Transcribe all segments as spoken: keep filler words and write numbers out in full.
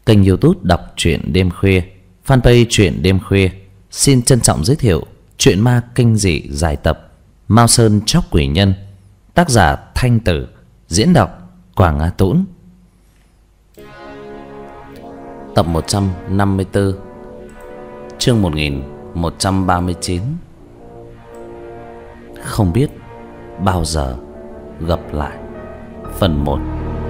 Kênh YouTube đọc truyện đêm khuya, fanpage truyện đêm khuya xin trân trọng giới thiệu truyện ma kinh dị dài tập Mao Sơn Chóc Quỷ Nhân, tác giả Thanh Tử, diễn đọc Quảng Á Tũng. Tập một trăm năm mươi tư, chương một nghìn một trăm ba mươi chín. Không biết bao giờ gặp lại, phần một.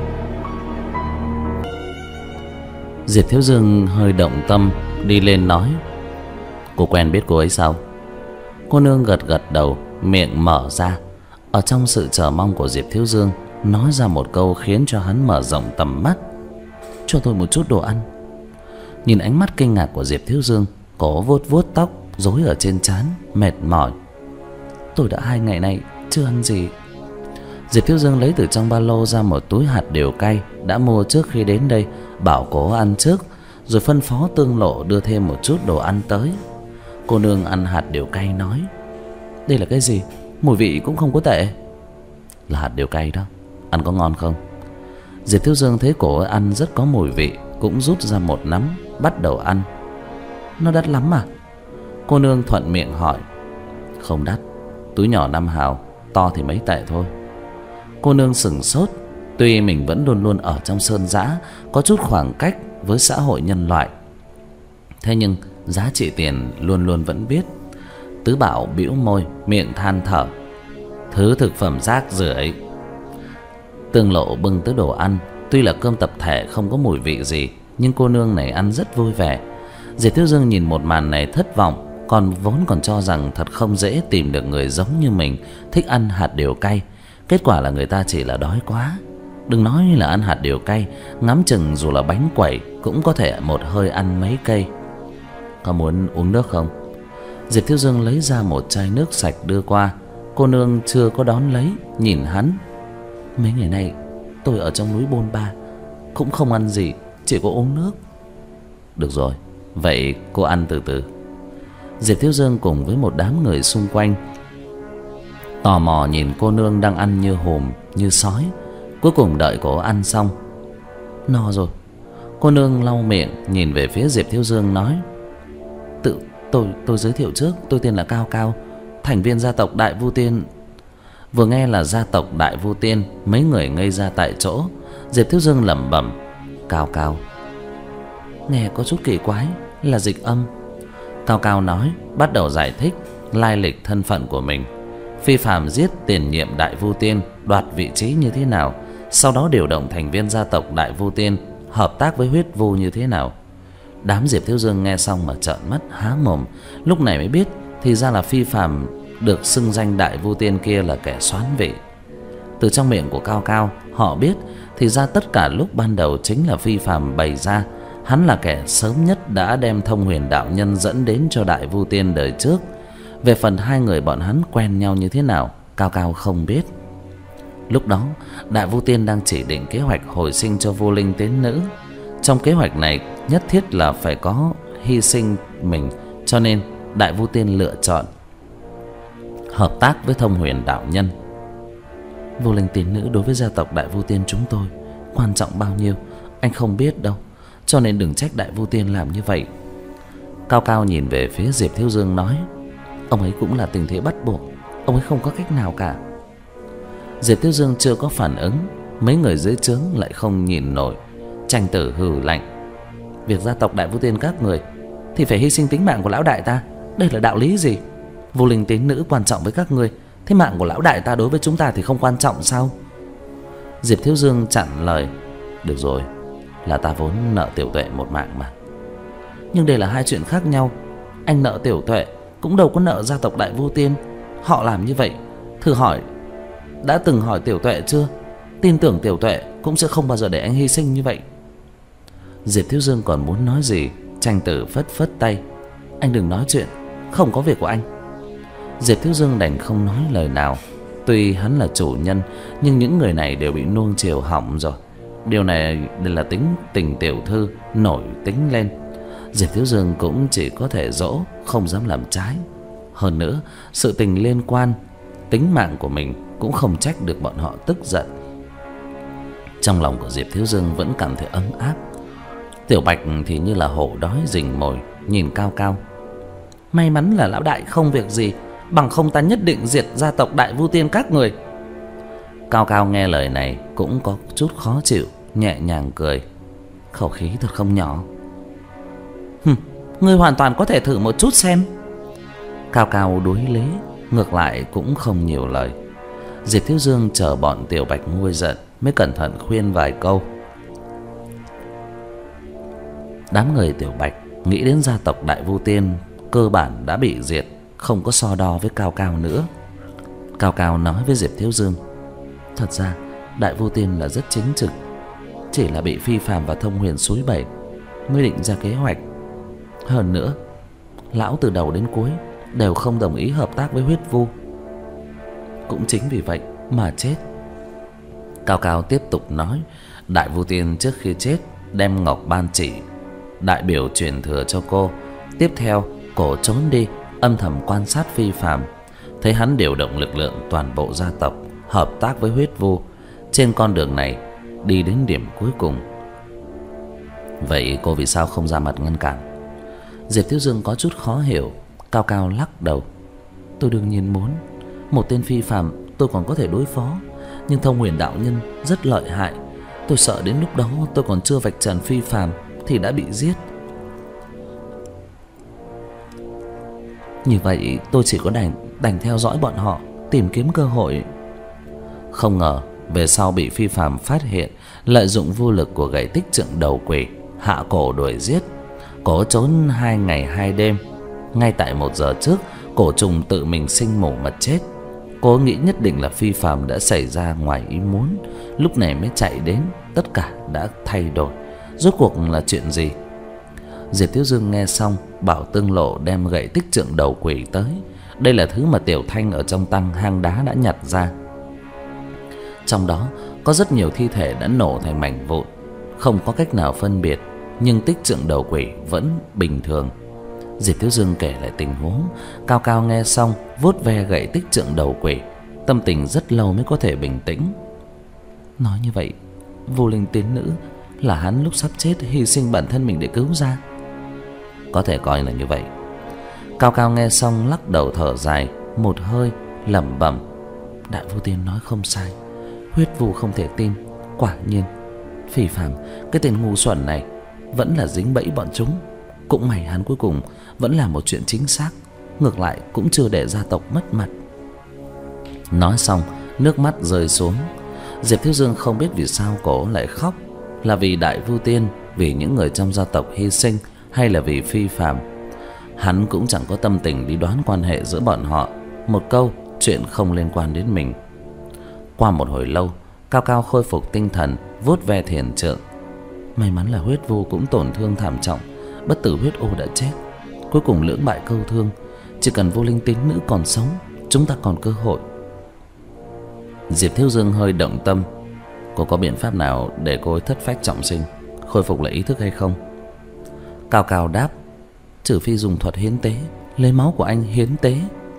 Diệp Thiếu Dương hơi động tâm, đi lên nói: "Cô quen biết cô ấy sao?" Cô nương gật gật đầu, miệng mở ra. Ở trong sự chờ mong của Diệp Thiếu Dương, nói ra một câu khiến cho hắn mở rộng tầm mắt: "Cho tôi một chút đồ ăn." Nhìn ánh mắt kinh ngạc của Diệp Thiếu Dương, cô vuốt vuốt tóc rối ở trên trán, mệt mỏi: "Tôi đã hai ngày nay chưa ăn gì." Diệp Thiếu Dương lấy từ trong ba lô ra một túi hạt điều cay đã mua trước khi đến đây, bảo cô ăn trước, rồi phân phó Tương Lộ đưa thêm một chút đồ ăn tới. Cô nương ăn hạt điều cay nói: "Đây là cái gì? Mùi vị cũng không có tệ." "Là hạt điều cay đó, ăn có ngon không?" Diệp Thiếu Dương thấy cô ăn rất có mùi vị, cũng rút ra một nắm, bắt đầu ăn. "Nó đắt lắm à?" Cô nương thuận miệng hỏi. "Không đắt, túi nhỏ năm hào, to thì mấy tệ thôi." Cô nương sững sốt. Tuy mình vẫn luôn luôn ở trong sơn dã, có chút khoảng cách với xã hội nhân loại, thế nhưng giá trị tiền luôn luôn vẫn biết. Tứ Bảo bĩu môi, miệng than thở: "Thứ thực phẩm rác rưởi." Tương Lộ bưng tới đồ ăn. Tuy là cơm tập thể không có mùi vị gì, nhưng cô nương này ăn rất vui vẻ. Diệp Thiếu Dương nhìn một màn này thất vọng, còn vốn còn cho rằng thật không dễ tìm được người giống như mình thích ăn hạt điều cay. Kết quả là người ta chỉ là đói quá. Đừng nói là ăn hạt điều cay, ngắm chừng dù là bánh quẩy cũng có thể một hơi ăn mấy cây. "Có muốn uống nước không?" Diệp Thiếu Dương lấy ra một chai nước sạch đưa qua. Cô nương chưa có đón lấy, nhìn hắn: "Mấy ngày nay tôi ở trong núi Bôn Ba, cũng không ăn gì, chỉ có uống nước." "Được rồi, vậy cô ăn từ từ." Diệp Thiếu Dương cùng với một đám người xung quanh tò mò nhìn cô nương đang ăn như hùm như sói. Cuối cùng đợi cô ăn xong: "No rồi." Cô nương lau miệng, nhìn về phía Diệp Thiếu Dương nói: Tự tôi tôi giới thiệu trước, tôi tên là Cao Cao, thành viên gia tộc Đại Vu Tiên." Vừa nghe là gia tộc Đại Vu Tiên, mấy người ngây ra tại chỗ. Diệp Thiếu Dương lẩm bẩm: "Cao Cao, nghe có chút kỳ quái, là dịch âm." Cao Cao nói, bắt đầu giải thích lai lịch thân phận của mình. Phi phàm giết tiền nhiệm Đại Vu Tiên, đoạt vị trí như thế nào, sau đó điều động thành viên gia tộc Đại Vu Tiên hợp tác với huyết vu như thế nào. Đám Diệp Thiếu Dương nghe xong mà trợn mắt há mồm. Lúc này mới biết thì ra là Phi phàm được xưng danh Đại Vu Tiên kia là kẻ xoán vị. Từ trong miệng của Cao Cao họ biết thì ra tất cả lúc ban đầu chính là Phi phàm bày ra. Hắn là kẻ sớm nhất đã đem Thông Huyền đạo nhân dẫn đến cho Đại Vu Tiên đời trước. Về phần hai người bọn hắn quen nhau như thế nào, Cao Cao không biết. Lúc đó Đại Vu Tiên đang chỉ định kế hoạch hồi sinh cho Vô Linh Tiến Nữ. Trong kế hoạch này nhất thiết là phải có hy sinh mình, cho nên Đại Vu Tiên lựa chọn hợp tác với Thông Huyền đạo nhân. Vô Linh Tiến Nữ đối với gia tộc Đại Vu Tiên chúng tôi quan trọng bao nhiêu anh không biết đâu, cho nên đừng trách Đại Vu Tiên làm như vậy." Cao Cao nhìn về phía Diệp Thiếu Dương nói: "Ông ấy cũng là tình thế bắt buộc, ông ấy không có cách nào cả." Diệp Thiếu Dương chưa có phản ứng, mấy người dưới trướng lại không nhìn nổi. Tranh Tử hừ lạnh: "Việc gia tộc Đại Vu Tiên các người thì phải hy sinh tính mạng của lão đại ta, đây là đạo lý gì? Vô Linh Tiến Nữ quan trọng với các người, thế mạng của lão đại ta đối với chúng ta thì không quan trọng sao?" Diệp Thiếu Dương chặn lời: "Được rồi, là ta vốn nợ Tiểu Tuệ một mạng mà." "Nhưng đây là hai chuyện khác nhau. Anh nợ Tiểu Tuệ cũng đâu có nợ gia tộc Đại Vu Tiên. Họ làm như vậy, thử hỏi đã từng hỏi Tiểu Tuệ chưa? Tin tưởng Tiểu Tuệ cũng sẽ không bao giờ để anh hy sinh như vậy." Diệp Thiếu Dương còn muốn nói gì, Tranh Tử phất phất tay: "Anh đừng nói chuyện, không có việc của anh." Diệp Thiếu Dương đành không nói lời nào. Tuy hắn là chủ nhân, nhưng những người này đều bị nuông chiều hỏng rồi. Điều này đều là tính tình tiểu thư nổi tính lên. Diệp Thiếu Dương cũng chỉ có thể dỗ, không dám làm trái. Hơn nữa, sự tình liên quan tính mạng của mình cũng không trách được bọn họ tức giận. Trong lòng của Diệp Thiếu Dương vẫn cảm thấy ấm áp. Tiểu Bạch thì như là hổ đói rình mồi, nhìn Cao Cao. May mắn là lão đại không việc gì, bằng không ta nhất định diệt gia tộc Đại Vu Tiên các người. Cao Cao nghe lời này cũng có chút khó chịu, nhẹ nhàng cười. Khẩu khí thật không nhỏ. Hừm, ngươi hoàn toàn có thể thử một chút xem. Cao Cao đối lý, ngược lại cũng không nhiều lời. Diệp Thiếu Dương chờ bọn Tiểu Bạch nguôi giận mới cẩn thận khuyên vài câu. Đám người Tiểu Bạch nghĩ đến gia tộc Đại Vu Tiên cơ bản đã bị diệt, không có so đo với Cao Cao nữa. Cao Cao nói với Diệp Thiếu Dương, thật ra Đại Vu Tiên là rất chính trực, chỉ là bị Phi Phàm và Thông Huyền xúi bẩy mới định ra kế hoạch. Hơn nữa, lão từ đầu đến cuối đều không đồng ý hợp tác với Huyết Vu, cũng chính vì vậy mà chết. Cao Cao tiếp tục nói, Đại Vu Tiên trước khi chết đem ngọc ban chỉ đại biểu truyền thừa cho cô. Tiếp theo cổ trốn đi, âm thầm quan sát Phi Phàm, thấy hắn điều động lực lượng toàn bộ gia tộc hợp tác với Huyết Vu, trên con đường này đi đến điểm cuối cùng. Vậy cô vì sao không ra mặt ngăn cản? Diệp Thiếu Dương có chút khó hiểu. Cao Cao lắc đầu, tôi đương nhiên muốn. Một tên Phi Phàm tôi còn có thể đối phó, nhưng Thông Huyền đạo nhân rất lợi hại, tôi sợ đến lúc đó tôi còn chưa vạch trần Phi Phàm thì đã bị giết. Như vậy tôi chỉ có đành đành theo dõi bọn họ, tìm kiếm cơ hội. Không ngờ về sau bị Phi Phàm phát hiện, lợi dụng vô lực của gậy tích trượng đầu quỷ hạ cổ đuổi giết. Cổ trốn hai ngày hai đêm. Ngay tại một giờ trước, cổ trùng tự mình sinh mổ mà chết. Cô nghĩ nhất định là Phi Phàm đã xảy ra ngoài ý muốn, lúc này mới chạy đến. Tất cả đã thay đổi. Rốt cuộc là chuyện gì? Diệp Thiếu Dương nghe xong, bảo Tương Lộ đem gậy tích trượng đầu quỷ tới. Đây là thứ mà Tiểu Thanh ở trong tăng hang đá đã nhặt ra. Trong đó có rất nhiều thi thể đã nổ thành mảnh vụn, không có cách nào phân biệt, nhưng tích trượng đầu quỷ vẫn bình thường. Diệp Thiếu Dương kể lại tình huống. Cao Cao nghe xong vuốt ve gậy tích trượng đầu quỷ, tâm tình rất lâu mới có thể bình tĩnh. Nói như vậy, Vô Linh Tín Nữ là hắn lúc sắp chết hy sinh bản thân mình để cứu ra. Có thể coi là như vậy. Cao Cao nghe xong lắc đầu thở dài một hơi, lẩm bẩm, Đại Vu Tiên nói không sai, Huyết Vu không thể tin. Quả nhiên Phi Phàm, cái tên ngu xuẩn này, vẫn là dính bẫy bọn chúng. Cũng may hắn cuối cùng vẫn là một chuyện chính xác, ngược lại cũng chưa để gia tộc mất mặt. Nói xong, nước mắt rơi xuống. Diệp Thiếu Dương không biết vì sao cổ lại khóc, là vì Đại Vu Tiên, vì những người trong gia tộc hy sinh, hay là vì Phi Phàm. Hắn cũng chẳng có tâm tình đi đoán quan hệ giữa bọn họ. Một câu, chuyện không liên quan đến mình. Qua một hồi lâu, Cao Cao khôi phục tinh thần, vuốt ve thiền trượng. May mắn là Huyết Vu cũng tổn thương thảm trọng, bất tử huyết ô đã chết. Cuối cùng lưỡng bại câu thương, chỉ cần Vô Linh Tín Nữ còn sống, chúng ta còn cơ hội. Diệp Thiếu Dương hơi động tâm. Cô có biện pháp nào để cô ấy thất phách trọng sinh, khôi phục lại ý thức hay không? Cao Cao đáp, trừ phi dùng thuật hiến tế, lấy máu của anh hiến tế.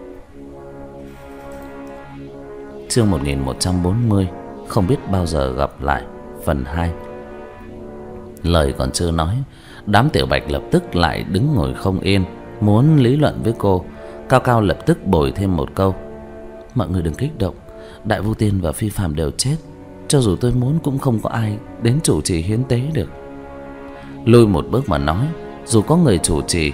Chương một nghìn một trăm bốn mươi, không biết bao giờ gặp lại, phần hai. Lời còn chưa nói, đám Tiểu Bạch lập tức lại đứng ngồi không yên, muốn lý luận với cô. Cao Cao lập tức bồi thêm một câu, mọi người đừng kích động, Đại Vu Tiên và Phi Phàm đều chết, cho dù tôi muốn cũng không có ai đến chủ trì hiến tế được. Lùi một bước mà nói, dù có người chủ trì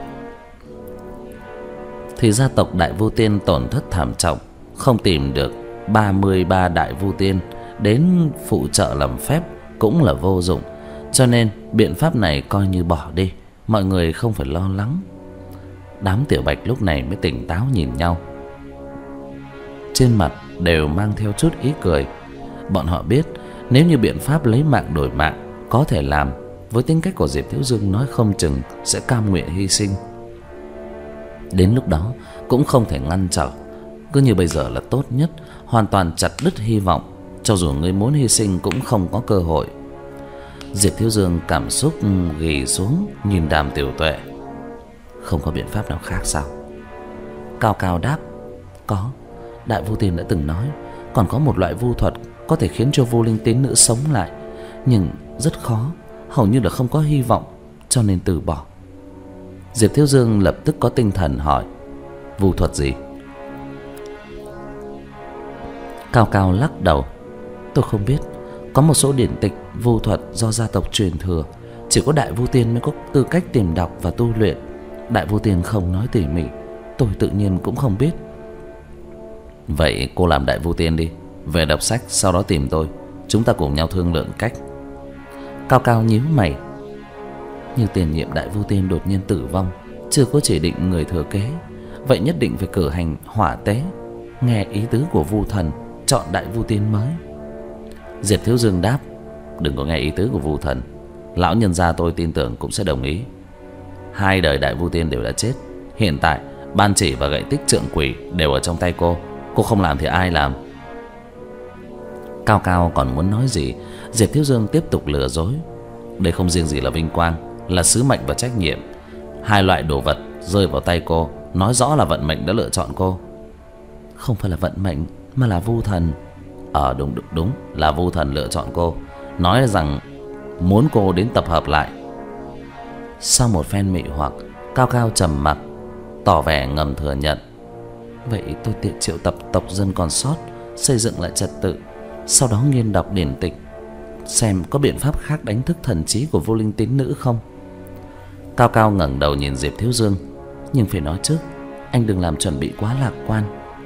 thì gia tộc Đại Vu Tiên tổn thất thảm trọng, không tìm được ba mươi ba Đại Vu Tiên đến phụ trợ làm phép cũng là vô dụng. Cho nên biện pháp này coi như bỏ đi, mọi người không phải lo lắng. Đám Tiểu Bạch lúc này mới tỉnh táo nhìn nhau, trên mặt đều mang theo chút ý cười. Bọn họ biết nếu như biện pháp lấy mạng đổi mạng có thể làm, với tính cách của Diệp Thiếu Dương nói không chừng sẽ cam nguyện hy sinh. Đến lúc đó cũng không thể ngăn trở. Cứ như bây giờ là tốt nhất, hoàn toàn chặt đứt hy vọng. Cho dù người muốn hy sinh cũng không có cơ hội. Diệp Thiếu Dương cảm xúc ghì xuống, nhìn Đàm Tiểu Tuệ. Không có biện pháp nào khác sao? Cao Cao đáp, có. Đại Vu Tiên đã từng nói, còn có một loại vu thuật có thể khiến cho Vô Linh Tín Nữ sống lại, nhưng rất khó. hầu như là không có hy vọng, cho nên từ bỏ. Diệp Thiếu Dương lập tức có tinh thần hỏi: vu thuật gì? Cao Cao lắc đầu: tôi không biết. Có một số điển tịch vu thuật do gia tộc truyền thừa, chỉ có Đại Vu Tiên mới có tư cách tìm đọc và tu luyện. Đại Vu Tiên không nói tỉ mỉ, tôi tự nhiên cũng không biết. Vậy cô làm Đại Vu Tiên đi, về đọc sách, sau đó tìm tôi, chúng ta cùng nhau thương lượng cách. Cao Cao nhíu mày: như tiền nhiệm Đại Vu Tiên đột nhiên tử vong, chưa có chỉ định người thừa kế, vậy nhất định phải cử hành hỏa tế, nghe ý tứ của Vu Thần, chọn Đại Vu Tiên mới. Diệp Thiếu Dương đáp: đừng có nghe ý tứ của Vu Thần, lão nhân gia tôi tin tưởng cũng sẽ đồng ý. Hai đời Đại Vu Tiên đều đã chết, hiện tại ban chỉ và gậy tích trượng quỷ đều ở trong tay cô, cô không làm thì ai làm? Cao Cao còn muốn nói gì, Diệp Thiếu Dương tiếp tục lừa dối: đây không riêng gì là vinh quang, là sứ mệnh và trách nhiệm. Hai loại đồ vật rơi vào tay cô, nói rõ là vận mệnh đã lựa chọn cô. Không phải là vận mệnh, mà là Vu Thần. Ờ đúng đúng đúng, là Vu Thần lựa chọn cô, nói rằng muốn cô đến tập hợp lại. Sau một phen mị hoặc, Cao Cao trầm mặc, tỏ vẻ ngầm thừa nhận: vậy tôi tiện triệu tập tộc dân còn sót, xây dựng lại trật tự, sau đó nghiên đọc điển tịch, xem có biện pháp khác đánh thức thần trí của vô linh tín nữ không. Cao Cao ngẩng đầu nhìn Diệp Thiếu Dương: nhưng phải nói trước, anh đừng làm chuẩn bị quá lạc quan.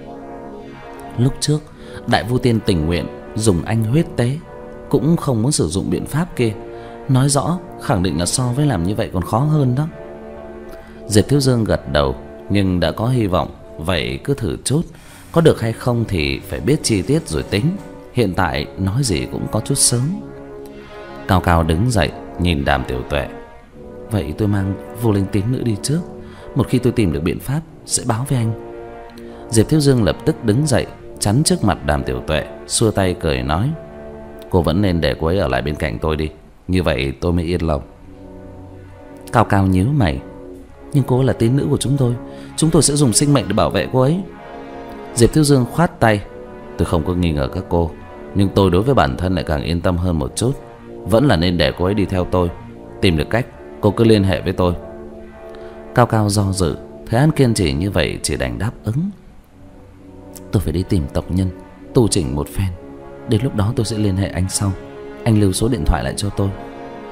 Lúc trước Đại Vu Tiên tình nguyện dùng anh huyết tế, cũng không muốn sử dụng biện pháp kia, nói rõ khẳng định là so với làm như vậy còn khó hơn đó. Diệp Thiếu Dương gật đầu, nhưng đã có hy vọng, vậy cứ thử chút, có được hay không thì phải biết chi tiết rồi tính, hiện tại nói gì cũng có chút sớm. Cao Cao đứng dậy nhìn Đàm Tiểu Tuệ: vậy tôi mang vô linh tín nữ đi trước, một khi tôi tìm được biện pháp sẽ báo với anh. Diệp Thiếu Dương lập tức đứng dậy chắn trước mặt Đàm Tiểu Tuệ, xua tay cười nói: cô vẫn nên để cô ấy ở lại bên cạnh tôi đi, như vậy tôi mới yên lòng. Cao Cao nhíu mày: nhưng cô là tín nữ của chúng tôi, chúng tôi sẽ dùng sinh mệnh để bảo vệ cô ấy. Diệp Thiếu Dương khoát tay: tôi không có nghi ngờ các cô, nhưng tôi đối với bản thân lại càng yên tâm hơn một chút, vẫn là nên để cô ấy đi theo tôi, tìm được cách cô cứ liên hệ với tôi. Cao Cao do dự, thấy hắn kiên trì như vậy chỉ đành đáp ứng: tôi phải đi tìm tộc nhân, tu chỉnh một phen, đến lúc đó tôi sẽ liên hệ anh sau, anh lưu số điện thoại lại cho tôi.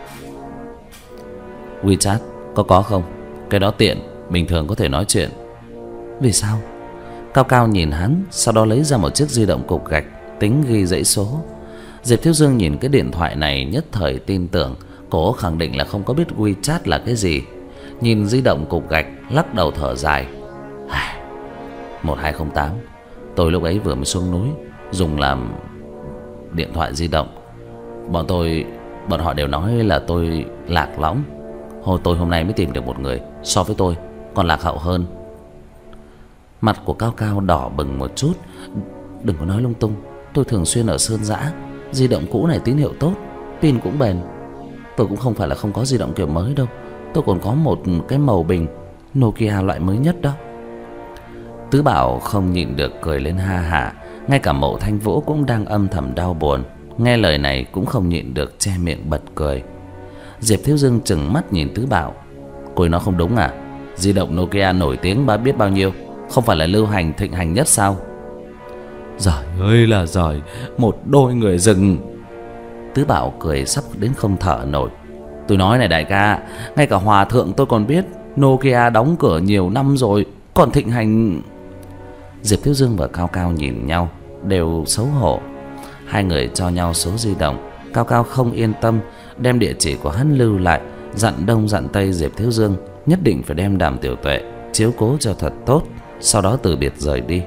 WeChat có có không? Cái đó tiện, bình thường có thể nói chuyện. Vì sao? Cao Cao nhìn hắn, sau đó lấy ra một chiếc di động cục gạch, tính ghi dãy số. Diệp Thiếu Dương nhìn cái điện thoại này nhất thời tin tưởng, cố khẳng định là không có biết WeChat là cái gì. Nhìn di động cục gạch, lắc đầu thở dài: một hai không tám, tôi lúc ấy vừa mới xuống núi, dùng làm điện thoại di động. Bọn tôi, bọn họ đều nói là tôi lạc lõng. Hồi tôi hôm nay mới tìm được một người so với tôi còn lạc hậu hơn. Mặt của Cao Cao đỏ bừng một chút: đừng có nói lung tung, tôi thường xuyên ở Sơn Dã, di động cũ này tín hiệu tốt, pin cũng bền. Tôi cũng không phải là không có di động kiểu mới đâu, tôi còn có một cái màu bình Nokia loại mới nhất đó. Tứ Bảo không nhịn được cười lên ha hả, ngay cả Mộ Thanh Vũ cũng đang âm thầm đau buồn, nghe lời này cũng không nhịn được che miệng bật cười. Diệp Thiếu Dương trừng mắt nhìn Tứ Bảo: cô ấy nói không đúng à? Di động Nokia nổi tiếng ba biết bao nhiêu, không phải là lưu hành thịnh hành nhất sao? Giời ơi là giời, một đôi người rừng. Tứ Bảo cười sắp đến không thở nổi: tôi nói này đại ca, ngay cả hòa thượng tôi còn biết Nokia đóng cửa nhiều năm rồi, còn thịnh hành. Diệp Thiếu Dương và Cao Cao nhìn nhau đều xấu hổ. Hai người cho nhau số di động. Cao Cao không yên tâm, đem địa chỉ của hắn lưu lại, dặn đông dặn tây Diệp Thiếu Dương nhất định phải đem Đàm Tiểu Tuệ chiếu cố cho thật tốt, sau đó từ biệt rời đi.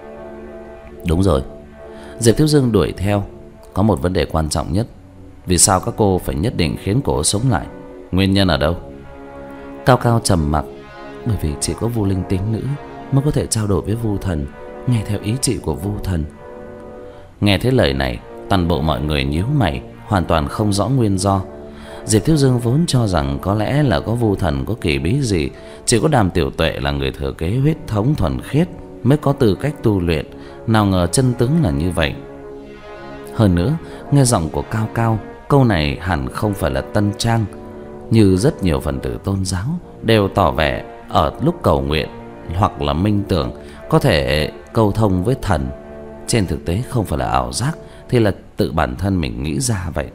Đúng rồi, Diệp Thiếu Dương đuổi theo: có một vấn đề quan trọng nhất, vì sao các cô phải nhất định khiến cổ sống lại? Nguyên nhân ở đâu? Cao Cao trầm mặc: bởi vì chỉ có vô linh tín nữ mới có thể trao đổi với Vu Thần, nghe theo ý chỉ của Vu Thần. Nghe thấy lời này, toàn bộ mọi người nhíu mày, hoàn toàn không rõ nguyên do. Diệp Thiếu Dương vốn cho rằng có lẽ là có Vu Thần có kỳ bí gì, chỉ có Đàm Tiểu Tuệ là người thừa kế huyết thống thuần khiết mới có tư cách tu luyện, nào ngờ chân tướng là như vậy. Hơn nữa, nghe giọng của Cao Cao câu này hẳn không phải là tân trang, như rất nhiều phần tử tôn giáo đều tỏ vẻ ở lúc cầu nguyện hoặc là minh tưởng có thể câu thông với thần. Trên thực tế không phải là ảo giác, thì là tự bản thân mình nghĩ ra vậy.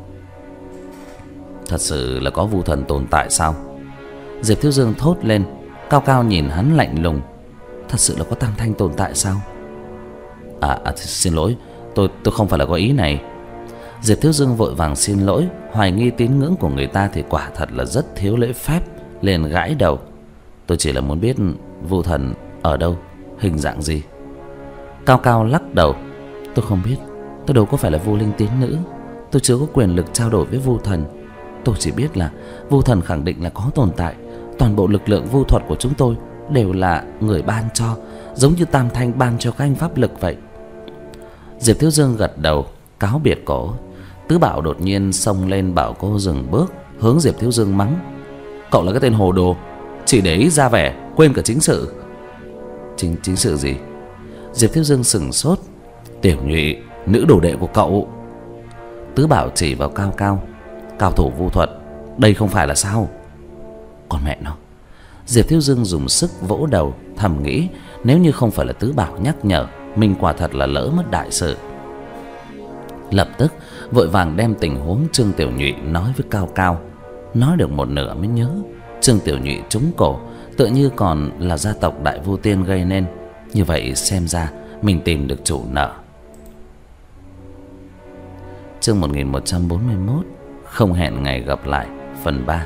Thật sự là có vu thần tồn tại sao? Diệp Thiếu Dương thốt lên. Cao Cao nhìn hắn lạnh lùng. Thật sự là có Tam Thanh tồn tại sao? À, à xin lỗi, tôi tôi không phải là có ý này. Diệp Thiếu Dương vội vàng xin lỗi. Hoài nghi tín ngưỡng của người ta thì quả thật là rất thiếu lễ phép, liền gãi đầu. Tôi chỉ là muốn biết vu thần ở đâu, hình dạng gì. Cao Cao lắc đầu. Tôi không biết, tôi đâu có phải là vu linh tín nữ, tôi chưa có quyền lực trao đổi với vu thần. Tôi chỉ biết là vu thần khẳng định là có tồn tại. Toàn bộ lực lượng vu thuật của chúng tôi đều là người ban cho, giống như Tam Thanh ban cho các anh pháp lực vậy. Diệp Thiếu Dương gật đầu, cáo biệt cổ. Tứ Bảo đột nhiên xông lên bảo cô dừng bước, hướng Diệp Thiếu Dương mắng. Cậu là cái tên hồ đồ, chỉ để ý ra vẻ, quên cả chính sự. Chính chính sự gì? Diệp Thiếu Dương sững sốt. Tiểu Nhụy, nữ đồ đệ của cậu. Tứ Bảo chỉ vào Cao Cao. Cao thủ vu thuật, đây không phải là sao? Con mẹ nó. Diệp Thiếu Dương dùng sức vỗ đầu, thầm nghĩ nếu như không phải là Tứ Bảo nhắc nhở, mình quả thật là lỡ mất đại sự. Lập tức vội vàng đem tình huống Trương Tiểu Nhụy nói với Cao Cao. Nói được một nửa mới nhớ Trương Tiểu Nhụy trúng cổ tựa như còn là gia tộc Đại Vu Tiên gây nên. Như vậy xem ra mình tìm được chủ nợ. Chương một nghìn một trăm bốn mươi mốt. Không hẹn ngày gặp lại, phần ba.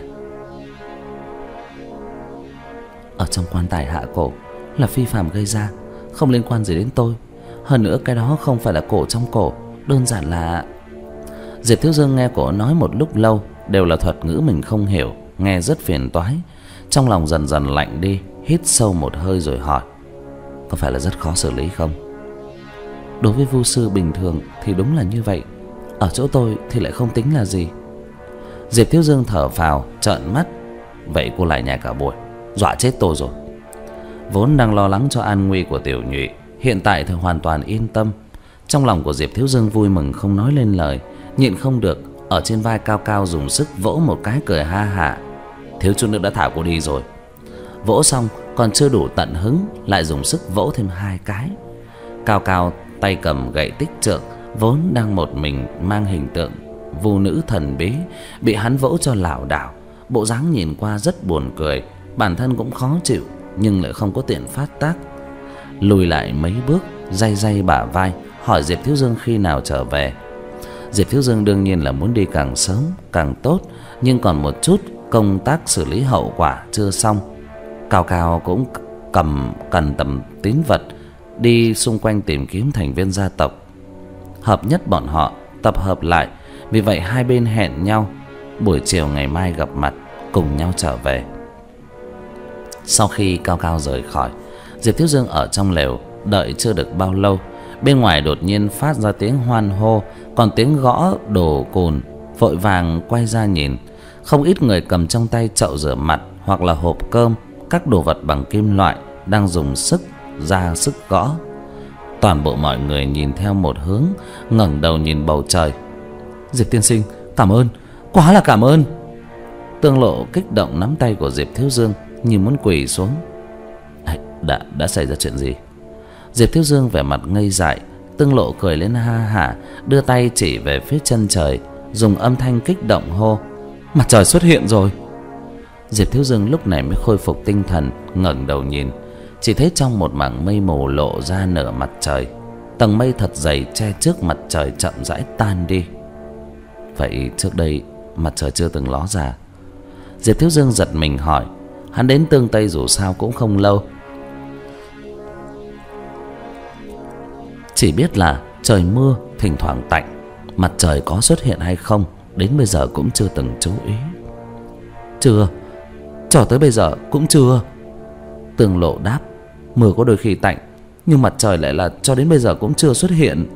Ở trong quan tài hạ cổ là phi phàm gây ra, không liên quan gì đến tôi. Hơn nữa cái đó không phải là cổ trong cổ, đơn giản là... Diệp Thiếu Dương nghe cổ nói một lúc lâu, đều là thuật ngữ mình không hiểu, nghe rất phiền toái. Trong lòng dần dần lạnh đi, hít sâu một hơi rồi hỏi. Có phải là rất khó xử lý không? Đối với vu sư bình thường thì đúng là như vậy, ở chỗ tôi thì lại không tính là gì. Diệp Thiếu Dương thở phào, trợn mắt. Vậy cô lại nhảy cả buổi, dọa chết tôi rồi. Vốn đang lo lắng cho an nguy của Tiểu Nhụy, hiện tại thì hoàn toàn yên tâm. Trong lòng của Diệp Thiếu Dương vui mừng không nói lên lời, nhịn không được ở trên vai Cao Cao dùng sức vỗ một cái, cười ha hả. Thiếu chút nữa đã thả cô đi rồi. Vỗ xong còn chưa đủ tận hứng, lại dùng sức vỗ thêm hai cái. Cao Cao tay cầm gậy tích trượng, vốn đang một mình mang hình tượng vu nữ thần bí, bị hắn vỗ cho lảo đảo. Bộ dáng nhìn qua rất buồn cười, bản thân cũng khó chịu, nhưng lại không có tiện phát tác. Lùi lại mấy bước, day day bả vai, hỏi Diệp Thiếu Dương khi nào trở về. Diệp Thiếu Dương đương nhiên là muốn đi càng sớm càng tốt, nhưng còn một chút công tác xử lý hậu quả chưa xong. Cao Cao cũng cầm cần tầm tín vật đi xung quanh tìm kiếm thành viên gia tộc, hợp nhất bọn họ tập hợp lại. Vì vậy hai bên hẹn nhau buổi chiều ngày mai gặp mặt, cùng nhau trở về. Sau khi Cao Cao rời khỏi, Diệp Thiếu Dương ở trong lều đợi chưa được bao lâu, bên ngoài đột nhiên phát ra tiếng hoan hô, còn tiếng gõ đồ cồn. Vội vàng quay ra nhìn, không ít người cầm trong tay chậu rửa mặt hoặc là hộp cơm, các đồ vật bằng kim loại đang dùng sức ra sức gõ. Toàn bộ mọi người nhìn theo một hướng, ngẩng đầu nhìn bầu trời. Diệp tiên sinh, cảm ơn, quá là cảm ơn. Tương Lộ kích động nắm tay của Diệp Thiếu Dương như muốn quỳ xuống. Đã đã xảy ra chuyện gì? Diệp Thiếu Dương vẻ mặt ngây dại. Tương Lộ cười lên ha hả, đưa tay chỉ về phía chân trời, dùng âm thanh kích động hô. Mặt trời xuất hiện rồi. Diệp Thiếu Dương lúc này mới khôi phục tinh thần, ngẩng đầu nhìn, chỉ thấy trong một mảng mây mù lộ ra nửa mặt trời. Tầng mây thật dày che trước mặt trời chậm rãi tan đi. Vậy trước đây mặt trời chưa từng ló ra? Diệp Thiếu Dương giật mình hỏi. Hắn đến Tương Tây dù sao cũng không lâu, chỉ biết là trời mưa, thỉnh thoảng tạnh. Mặt trời có xuất hiện hay không, đến bây giờ cũng chưa từng chú ý. Chưa, cho tới bây giờ cũng chưa. Tương Lộ đáp. Mưa có đôi khi tạnh, nhưng mặt trời lại là cho đến bây giờ cũng chưa xuất hiện.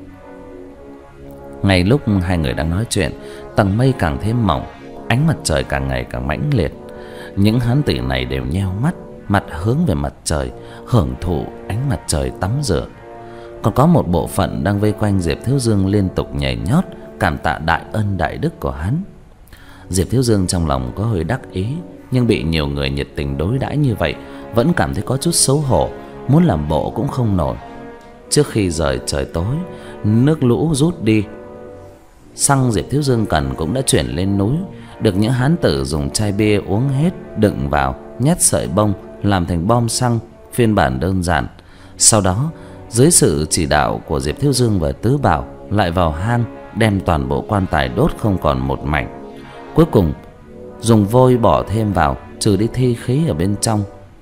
Ngay lúc hai người đang nói chuyện, tầng mây càng thêm mỏng, ánh mặt trời càng ngày càng mãnh liệt. Những hán tử này đều nheo mắt, mặt hướng về mặt trời, hưởng thụ ánh mặt trời tắm rửa. Còn có một bộ phận đang vây quanh Diệp Thiếu Dương liên tục nhảy nhót, cảm tạ đại ân đại đức của hắn. Diệp Thiếu Dương trong lòng có hơi đắc ý, nhưng bị nhiều người nhiệt tình đối đãi như vậy vẫn cảm thấy có chút xấu hổ, muốn làm bộ cũng không nổi. Trước khi rời trời tối, nước lũ rút đi, xăng Diệp Thiếu Dương cần cũng đã chuyển lên núi, được những hán tử dùng chai bia uống hết, đựng vào, nhét sợi bông làm thành bom xăng phiên bản đơn giản. Sau đó, dưới sự chỉ đạo của Diệp Thiếu Dương và Tứ Bảo, lại vào hang đem toàn bộ quan tài đốt không còn một mảnh. Cuối cùng dùng vôi bỏ thêm vào, trừ đi thi khí ở bên trong.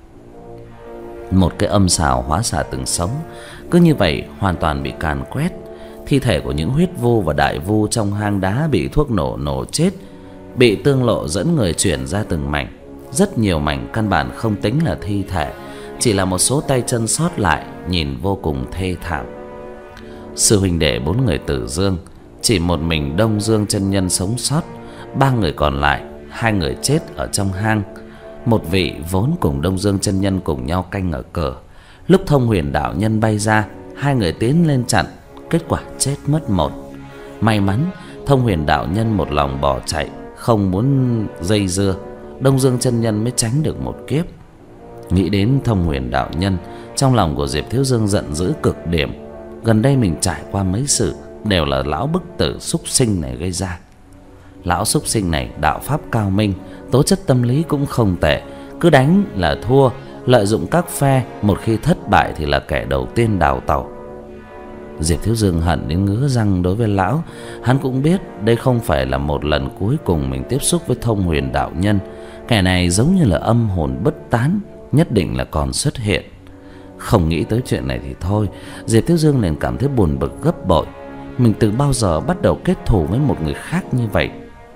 Một cái âm xào hóa xả từng sống cứ như vậy hoàn toàn bị càn quét. Thi thể của những huyết vu và đại vu trong hang đá bị thuốc nổ nổ chết, bị tương lộ dẫn người chuyển ra từng mảnh. Rất nhiều mảnh căn bản không tính là thi thể, chỉ là một số tay chân sót lại, nhìn vô cùng thê thảm. Sư huynh đệ bốn người tử dương, chỉ một mình Đông Dương chân nhân sống sót. Ba người còn lại, hai người chết ở trong hang. Một vị vốn cùng Đông Dương chân nhân cùng nhau canh ở cửa. Lúc Thông Huyền đạo nhân bay ra, hai người tiến lên chặn, kết quả chết mất một. May mắn Thông Huyền đạo nhân một lòng bỏ chạy, không muốn dây dưa, Đông Dương chân nhân mới tránh được một kiếp. Nghĩ đến Thông Huyền đạo nhân, trong lòng của Diệp Thiếu Dương giận dữ cực điểm. Gần đây mình trải qua mấy sự đều là lão bức tử súc sinh này gây ra. Lão súc sinh này đạo pháp cao minh, tố chất tâm lý cũng không tệ, cứ đánh là thua, lợi dụng các phe, một khi thất bại thì là kẻ đầu tiên đào tẩu. Diệp Thiếu Dương hận đến ngứa răng đối với lão. Hắn cũng biết đây không phải là một lần cuối cùng mình tiếp xúc với Thông Huyền đạo nhân. Kẻ này giống như là âm hồn bất tán, nhất định là còn xuất hiện. Không nghĩ tới chuyện này thì thôi, Diệp Thiếu Dương liền cảm thấy buồn bực gấp bội. Mình từ bao giờ bắt đầu kết thù với một người khác như vậy?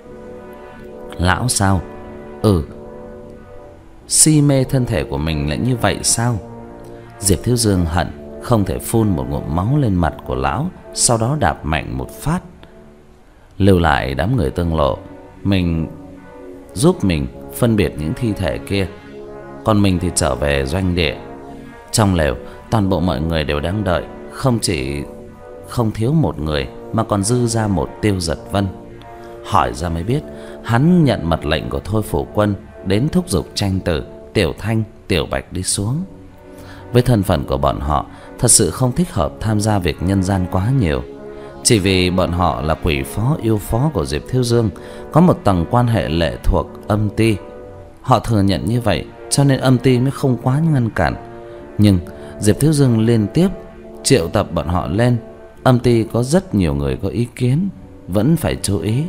Lão sao? Ừ, si mê thân thể của mình lại như vậy sao? Diệp Thiếu Dương hận không thể phun một ngụm máu lên mặt của lão, sau đó đạp mạnh một phát. Lưu lại đám người tương lộ, mình giúp mình phân biệt những thi thể kia, còn mình thì trở về doanh địa. Trong lều, toàn bộ mọi người đều đang đợi, không chỉ không thiếu một người mà còn dư ra một Tiêu Giật Vân. Hỏi ra mới biết, hắn nhận mật lệnh của Thôi Phủ Quân đến thúc giục Tranh Tử, Tiểu Thanh, Tiểu Bạch đi xuống. Với thân phận của bọn họ, thật sự không thích hợp tham gia việc nhân gian quá nhiều. Chỉ vì bọn họ là quỷ phó yêu phó của Diệp Thiếu Dương, có một tầng quan hệ lệ thuộc âm ty. Họ thừa nhận như vậy, cho nên âm ty mới không quá ngăn cản. Nhưng Diệp Thiếu Dương liên tiếp triệu tập bọn họ lên, âm ty có rất nhiều người có ý kiến, vẫn phải chú ý.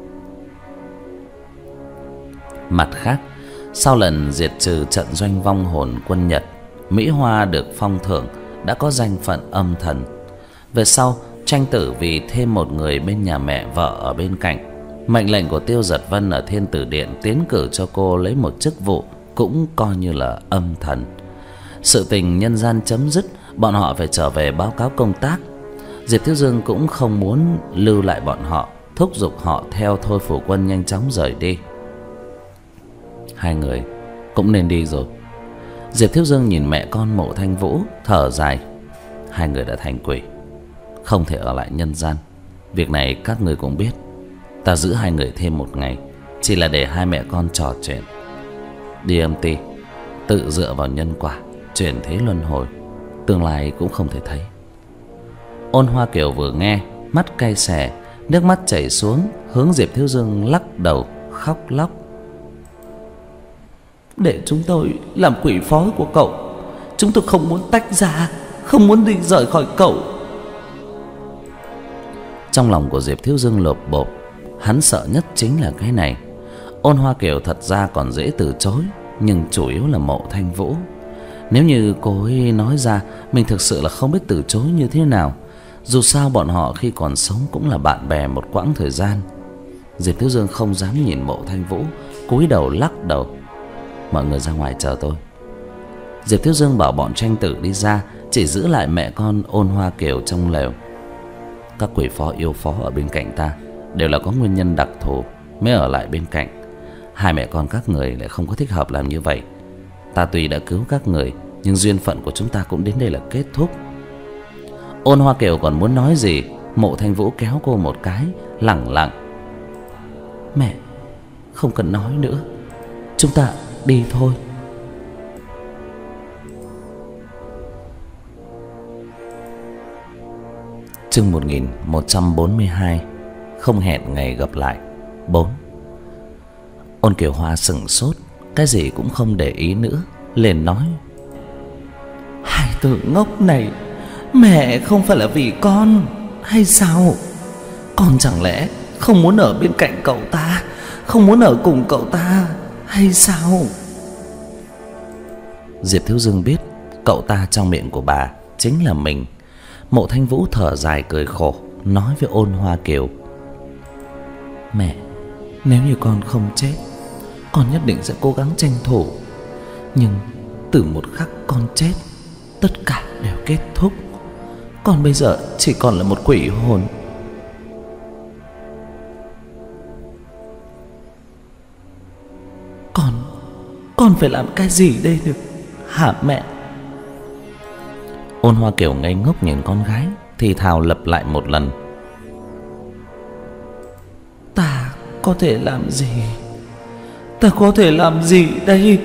Mặt khác, sau lần diệt trừ trận doanh vong hồn quân Nhật, Mỹ Hoa được phong thưởng, đã có danh phận âm thần. Về sau, Tranh Tử vì thêm một người bên nhà mẹ vợ ở bên cạnh, mệnh lệnh của Tiêu Giật Vân ở Thiên Tử Điện tiến cử cho cô lấy một chức vụ cũng coi như là âm thần. Sự tình nhân gian chấm dứt, bọn họ phải trở về báo cáo công tác. Diệp Thiếu Dương cũng không muốn lưu lại bọn họ, thúc giục họ theo Thôi Phủ Quân nhanh chóng rời đi. Hai người cũng nên đi rồi. Diệp Thiếu Dương nhìn mẹ con Mộ Thanh Vũ, thở dài. Hai người đã thành quỷ, không thể ở lại nhân gian. Việc này các người cũng biết. Ta giữ hai người thêm một ngày, chỉ là để hai mẹ con trò chuyện. Đi âm ty, tự dựa vào nhân quả, chuyển thế luân hồi, tương lai cũng không thể thấy. Ôn Hoa Kiều vừa nghe, mắt cay xè, nước mắt chảy xuống, hướng Diệp Thiếu Dương lắc đầu khóc lóc. Để chúng tôi làm quỷ phó của cậu, chúng tôi không muốn tách ra, không muốn đi rời khỏi cậu. Trong lòng của Diệp Thiếu Dương lột bột, hắn sợ nhất chính là cái này. Ôn Hoa Kiều thật ra còn dễ từ chối, nhưng chủ yếu là Mộ Thanh Vũ. Nếu như cô ấy nói ra, mình thực sự là không biết từ chối như thế nào. Dù sao bọn họ khi còn sống cũng là bạn bè một quãng thời gian. Diệp Thiếu Dương không dám nhìn Mộ Thanh Vũ, cúi đầu lắc đầu. Mọi người ra ngoài chờ tôi. Diệp Thiếu Dương bảo bọn Tranh Tử đi ra, chỉ giữ lại mẹ con Ôn Hoa Kiều trong lều. Các quỷ phó yêu phó ở bên cạnh ta đều là có nguyên nhân đặc thù mới ở lại bên cạnh. Hai mẹ con các người lại không có thích hợp làm như vậy. Ta tuy đã cứu các người, nhưng duyên phận của chúng ta cũng đến đây là kết thúc. Ôn Hoa Kiều còn muốn nói gì, Mộ Thanh Vũ kéo cô một cái, lẳng lặng: "Mẹ, không cần nói nữa, chúng ta đi thôi." Chương một nghìn một trăm bốn mươi hai. Không hẹn ngày gặp lại. Bốn. Ôn Kiều Hoa sững sốt, cái gì cũng không để ý nữa, liền nói: "Hai từ ngốc này, mẹ không phải là vì con hay sao? Con chẳng lẽ không muốn ở bên cạnh cậu ta, không muốn ở cùng cậu ta hay sao?" Diệp Thiếu Dương biết cậu ta trong miệng của bà chính là mình. Mộ Thanh Vũ thở dài cười khổ, nói với Ôn Hoa Kiều: "Mẹ, nếu như con không chết, con nhất định sẽ cố gắng tranh thủ. Nhưng từ một khắc con chết, tất cả đều kết thúc. Con bây giờ chỉ còn là một quỷ hồn." Con, con phải làm cái gì đây được hả mẹ? Ôn Hoa Kiều ngây ngốc nhìn con gái, thì thào lặp lại một lần: "Ta có thể làm gì? Ta có thể làm gì đây?"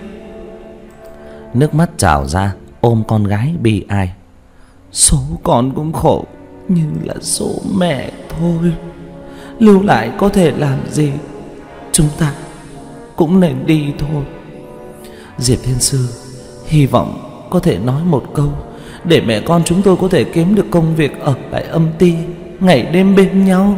Nước mắt trào ra, ôm con gái bi ai: "Số con cũng khổ như là số mẹ thôi. Lưu lại có thể làm gì? Chúng ta cũng nên đi thôi. Diệp Thiên Sư, hy vọng có thể nói một câu để mẹ con chúng tôi có thể kiếm được công việc ở lại âm ty, ngày đêm bên nhau."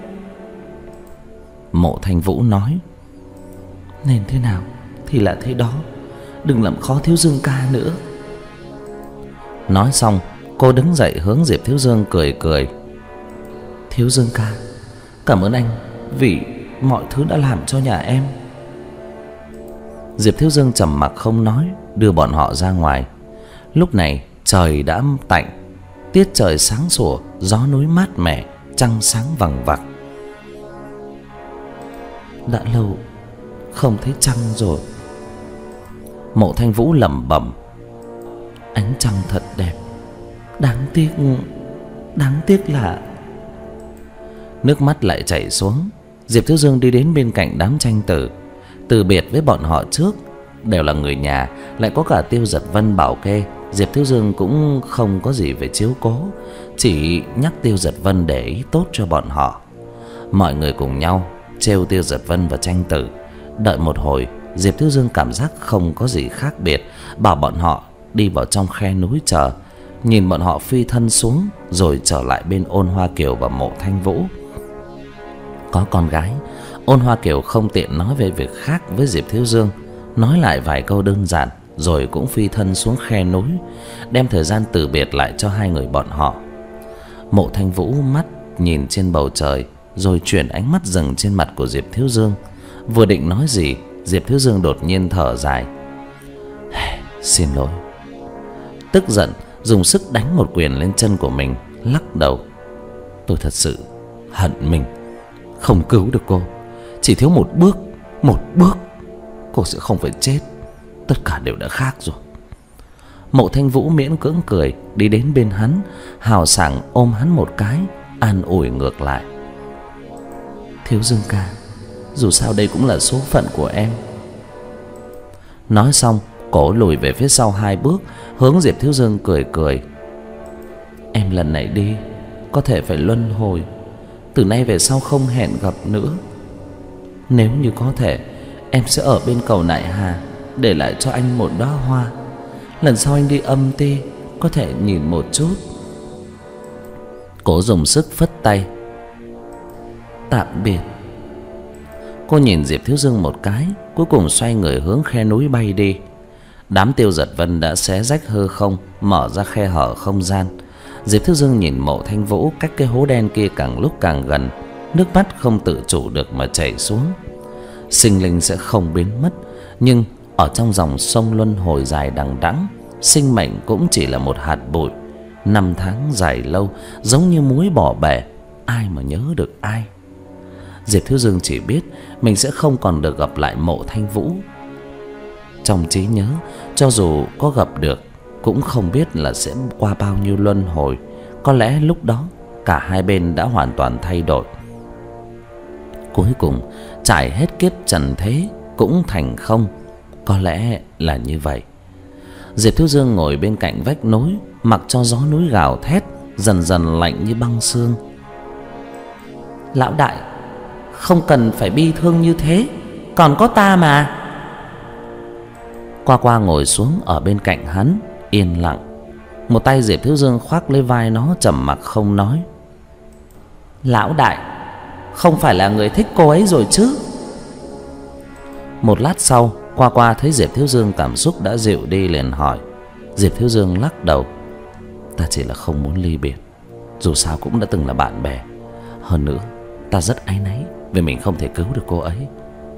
Mộ Thanh Vũ nói: "Nên thế nào thì là thế đó, đừng làm khó Thiếu Dương ca nữa." Nói xong, cô đứng dậy hướng Diệp Thiếu Dương cười cười: "Thiếu Dương ca, cảm ơn anh vì mọi thứ đã làm cho nhà em." Diệp Thiếu Dương trầm mặc không nói, đưa bọn họ ra ngoài. Lúc này trời đã tạnh, tiết trời sáng sủa, gió núi mát mẻ, trăng sáng vằng vặc. Đã lâu không thấy trăng rồi. Mộ Thanh Vũ lẩm bẩm: "Ánh trăng thật đẹp, đáng tiếc, đáng tiếc là..." Nước mắt lại chảy xuống. Diệp Thiếu Dương đi đến bên cạnh đám tranh tử, từ biệt với bọn họ trước. Đều là người nhà, lại có cả Tiêu Giật Vân bảo kê, Diệp Thiếu Dương cũng không có gì về chiếu cố, chỉ nhắc Tiêu Giật Vân để ý tốt cho bọn họ. Mọi người cùng nhau trêu Tiêu Giật Vân và tranh tử. Đợi một hồi, Diệp Thiếu Dương cảm giác không có gì khác biệt, bảo bọn họ đi vào trong khe núi chờ. Nhìn bọn họ phi thân xuống, rồi trở lại bên Ôn Hoa Kiều và Mộ Thanh Vũ. Có con gái, Ôn Hoa Kiều không tiện nói về việc khác với Diệp Thiếu Dương, nói lại vài câu đơn giản, rồi cũng phi thân xuống khe núi, đem thời gian từ biệt lại cho hai người bọn họ. Mộ Thanh Vũ mắt nhìn trên bầu trời, rồi chuyển ánh mắt dừng trên mặt của Diệp Thiếu Dương. Vừa định nói gì, Diệp Thiếu Dương đột nhiên thở dài: "Xin lỗi." Tức giận, dùng sức đánh một quyền lên chân của mình, lắc đầu: "Tôi thật sự hận mình, không cứu được cô. Chỉ thiếu một bước, một bước, cô sẽ không phải chết. Tất cả đều đã khác rồi." Mộ Thanh Vũ miễn cưỡng cười, đi đến bên hắn, hào sảng ôm hắn một cái, an ủi ngược lại: "Thiếu Dương ca, dù sao đây cũng là số phận của em." Nói xong, cổ lùi về phía sau hai bước, hướng Diệp Thiếu Dương cười cười: "Em lần này đi có thể phải luân hồi, từ nay về sau không hẹn gặp nữa. Nếu như có thể, em sẽ ở bên cầu Nại Hà, để lại cho anh một đóa hoa. Lần sau anh đi âm ty có thể nhìn một chút." Cố dùng sức phất tay: "Tạm biệt." Cô nhìn Diệp Thiếu Dương một cái, cuối cùng xoay người hướng khe núi bay đi. Đám Tiêu Giật Vân đã xé rách hư không, mở ra khe hở không gian. Diệp Thiếu Dương nhìn Mộ Thanh Vũ cách cái hố đen kia càng lúc càng gần, nước mắt không tự chủ được mà chảy xuống. Sinh linh sẽ không biến mất, nhưng ở trong dòng sông luân hồi dài đằng đẵng, sinh mệnh cũng chỉ là một hạt bụi. Năm tháng dài lâu giống như muối bỏ bể, ai mà nhớ được ai. Diệp Thiếu Dương chỉ biết mình sẽ không còn được gặp lại Mộ Thanh Vũ. Trong trí nhớ, cho dù có gặp được, cũng không biết là sẽ qua bao nhiêu luân hồi. Có lẽ lúc đó cả hai bên đã hoàn toàn thay đổi. Cuối cùng trải hết kiếp trần thế cũng thành không. Có lẽ là như vậy. Diệp Thiếu Dương ngồi bên cạnh vách núi, mặc cho gió núi gào thét, dần dần lạnh như băng xương. Lão đại, không cần phải bi thương như thế, còn có ta mà. Qua Qua ngồi xuống ở bên cạnh hắn, yên lặng. Một tay Diệp Thiếu Dương khoác lấy vai nó, trầm mặc không nói. Lão đại, không phải là người thích cô ấy rồi chứ? Một lát sau, Qua Qua thấy Diệp Thiếu Dương cảm xúc đã dịu đi, liền hỏi. Diệp Thiếu Dương lắc đầu. Ta chỉ là không muốn ly biệt, dù sao cũng đã từng là bạn bè. Hơn nữa, ta rất áy náy vì mình không thể cứu được cô ấy,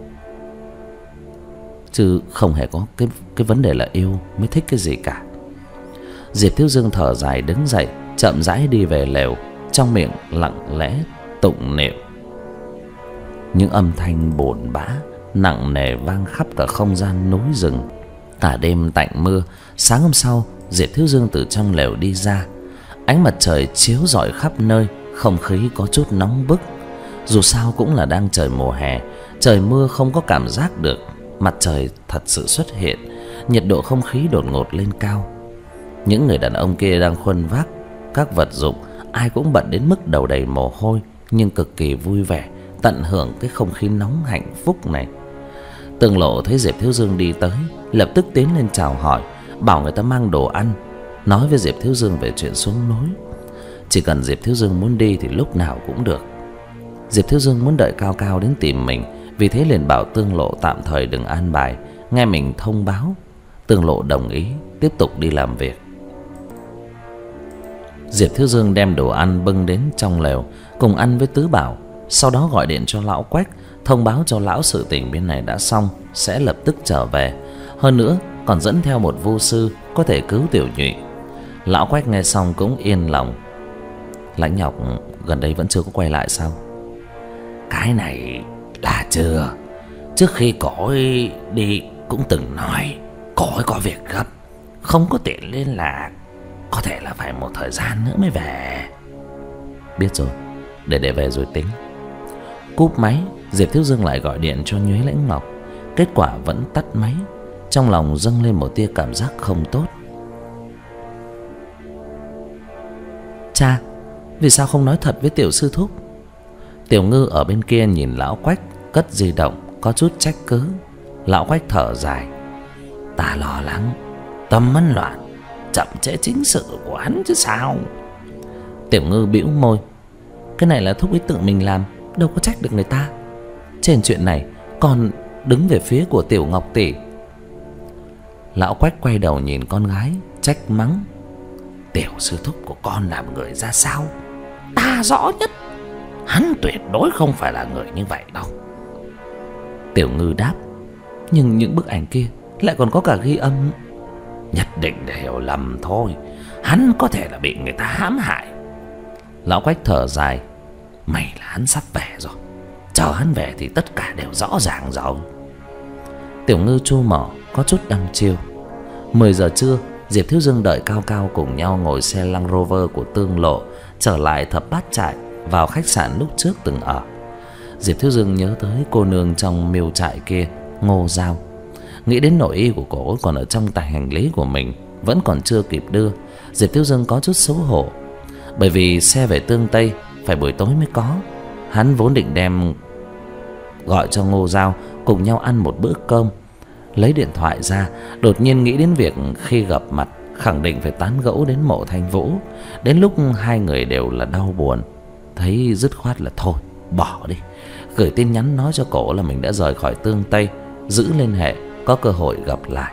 chứ không hề có cái cái vấn đề là yêu mới thích cái gì cả. Diệp Thiếu Dương thở dài đứng dậy, chậm rãi đi về lều, trong miệng lặng lẽ tụng niệm. Những âm thanh bồn bã nặng nề vang khắp cả không gian núi rừng. Cả đêm tạnh mưa, sáng hôm sau Diệp Thiếu Dương từ trong lều đi ra. Ánh mặt trời chiếu rọi khắp nơi, không khí có chút nóng bức. Dù sao cũng là đang trời mùa hè, trời mưa không có cảm giác được mặt trời thật sự xuất hiện. Nhiệt độ không khí đột ngột lên cao. Những người đàn ông kia đang khuân vác các vật dụng, ai cũng bận đến mức đầu đầy mồ hôi, nhưng cực kỳ vui vẻ, tận hưởng cái không khí nóng hạnh phúc này. Tương Lộ thấy Diệp Thiếu Dương đi tới, lập tức tiến lên chào hỏi, bảo người ta mang đồ ăn, nói với Diệp Thiếu Dương về chuyện xuống núi. Chỉ cần Diệp Thiếu Dương muốn đi thì lúc nào cũng được. Diệp Thiếu Dương muốn đợi Cao Cao đến tìm mình, vì thế liền bảo Tương Lộ tạm thời đừng an bài, nghe mình thông báo. Tương Lộ đồng ý, tiếp tục đi làm việc. Diệp Thiếu Dương đem đồ ăn bưng đến trong lều, cùng ăn với Tứ Bảo. Sau đó gọi điện cho lão Quách, thông báo cho lão sự tình bên này đã xong, sẽ lập tức trở về. Hơn nữa còn dẫn theo một vu sư có thể cứu Tiểu Nhụy. Lão Quách nghe xong cũng yên lòng. Lãnh Nhọc gần đây vẫn chưa có quay lại sao? Cái này là chưa. Trước khi cổ ấy đi cũng từng nói cổ ấy có việc gấp, không có tiện liên lạc, có thể là phải một thời gian nữa mới về. Biết rồi, để để về rồi tính. Cúp máy, Diệp Thiếu Dương lại gọi điện cho Nhuế Lãnh Ngọc. Kết quả vẫn tắt máy. Trong lòng dâng lên một tia cảm giác không tốt. Cha, vì sao không nói thật với Tiểu sư thúc? Tiểu Ngư ở bên kia nhìn lão Quách cất di động, có chút trách cứ. Lão Quách thở dài. Ta lo lắng tâm mẫn loạn, chậm trễ chính sự của hắn chứ sao. Tiểu Ngư bĩu môi. Cái này là thúc ấy tự mình làm, đâu có trách được người ta. Trên chuyện này con đứng về phía của Tiểu Ngọc tỷ. Lão Quách quay đầu nhìn con gái, trách mắng. Tiểu sư thúc của con làm người ra sao ta rõ nhất. Hắn tuyệt đối không phải là người như vậy đâu. Tiểu Ngư đáp. Nhưng những bức ảnh kia lại còn có cả ghi âm. Nhất định là hiểu lầm thôi. Hắn có thể là bị người ta hãm hại. Lão Quách thở dài. May là hắn sắp về rồi, chờ hắn về thì tất cả đều rõ ràng rồi. Tiểu Ngư chu mỏ, có chút đăm chiêu. Mười giờ trưa, Diệp Thiếu Dương đợi Cao Cao cùng nhau ngồi xe Land Rover của Tương Lộ trở lại Thập Bát Trại, vào khách sạn lúc trước từng ở. Diệp Thiếu Dương nhớ tới cô nương trong miêu trại kia, Ngô Giao. Nghĩ đến nội y của cổ còn ở trong tài hành lý của mình, vẫn còn chưa kịp đưa. Diệp Thiếu Dương có chút xấu hổ, bởi vì xe về Tương Tây phải buổi tối mới có. Hắn vốn định đem gọi cho Ngô Giao cùng nhau ăn một bữa cơm. Lấy điện thoại ra, đột nhiên nghĩ đến việc khi gặp mặt khẳng định phải tán gẫu đến Mộ Thanh Vũ. Đến lúc hai người đều là đau buồn, thấy dứt khoát là thôi bỏ đi. Gửi tin nhắn nói cho cổ là mình đã rời khỏi Tương Tây, giữ liên hệ, có cơ hội gặp lại.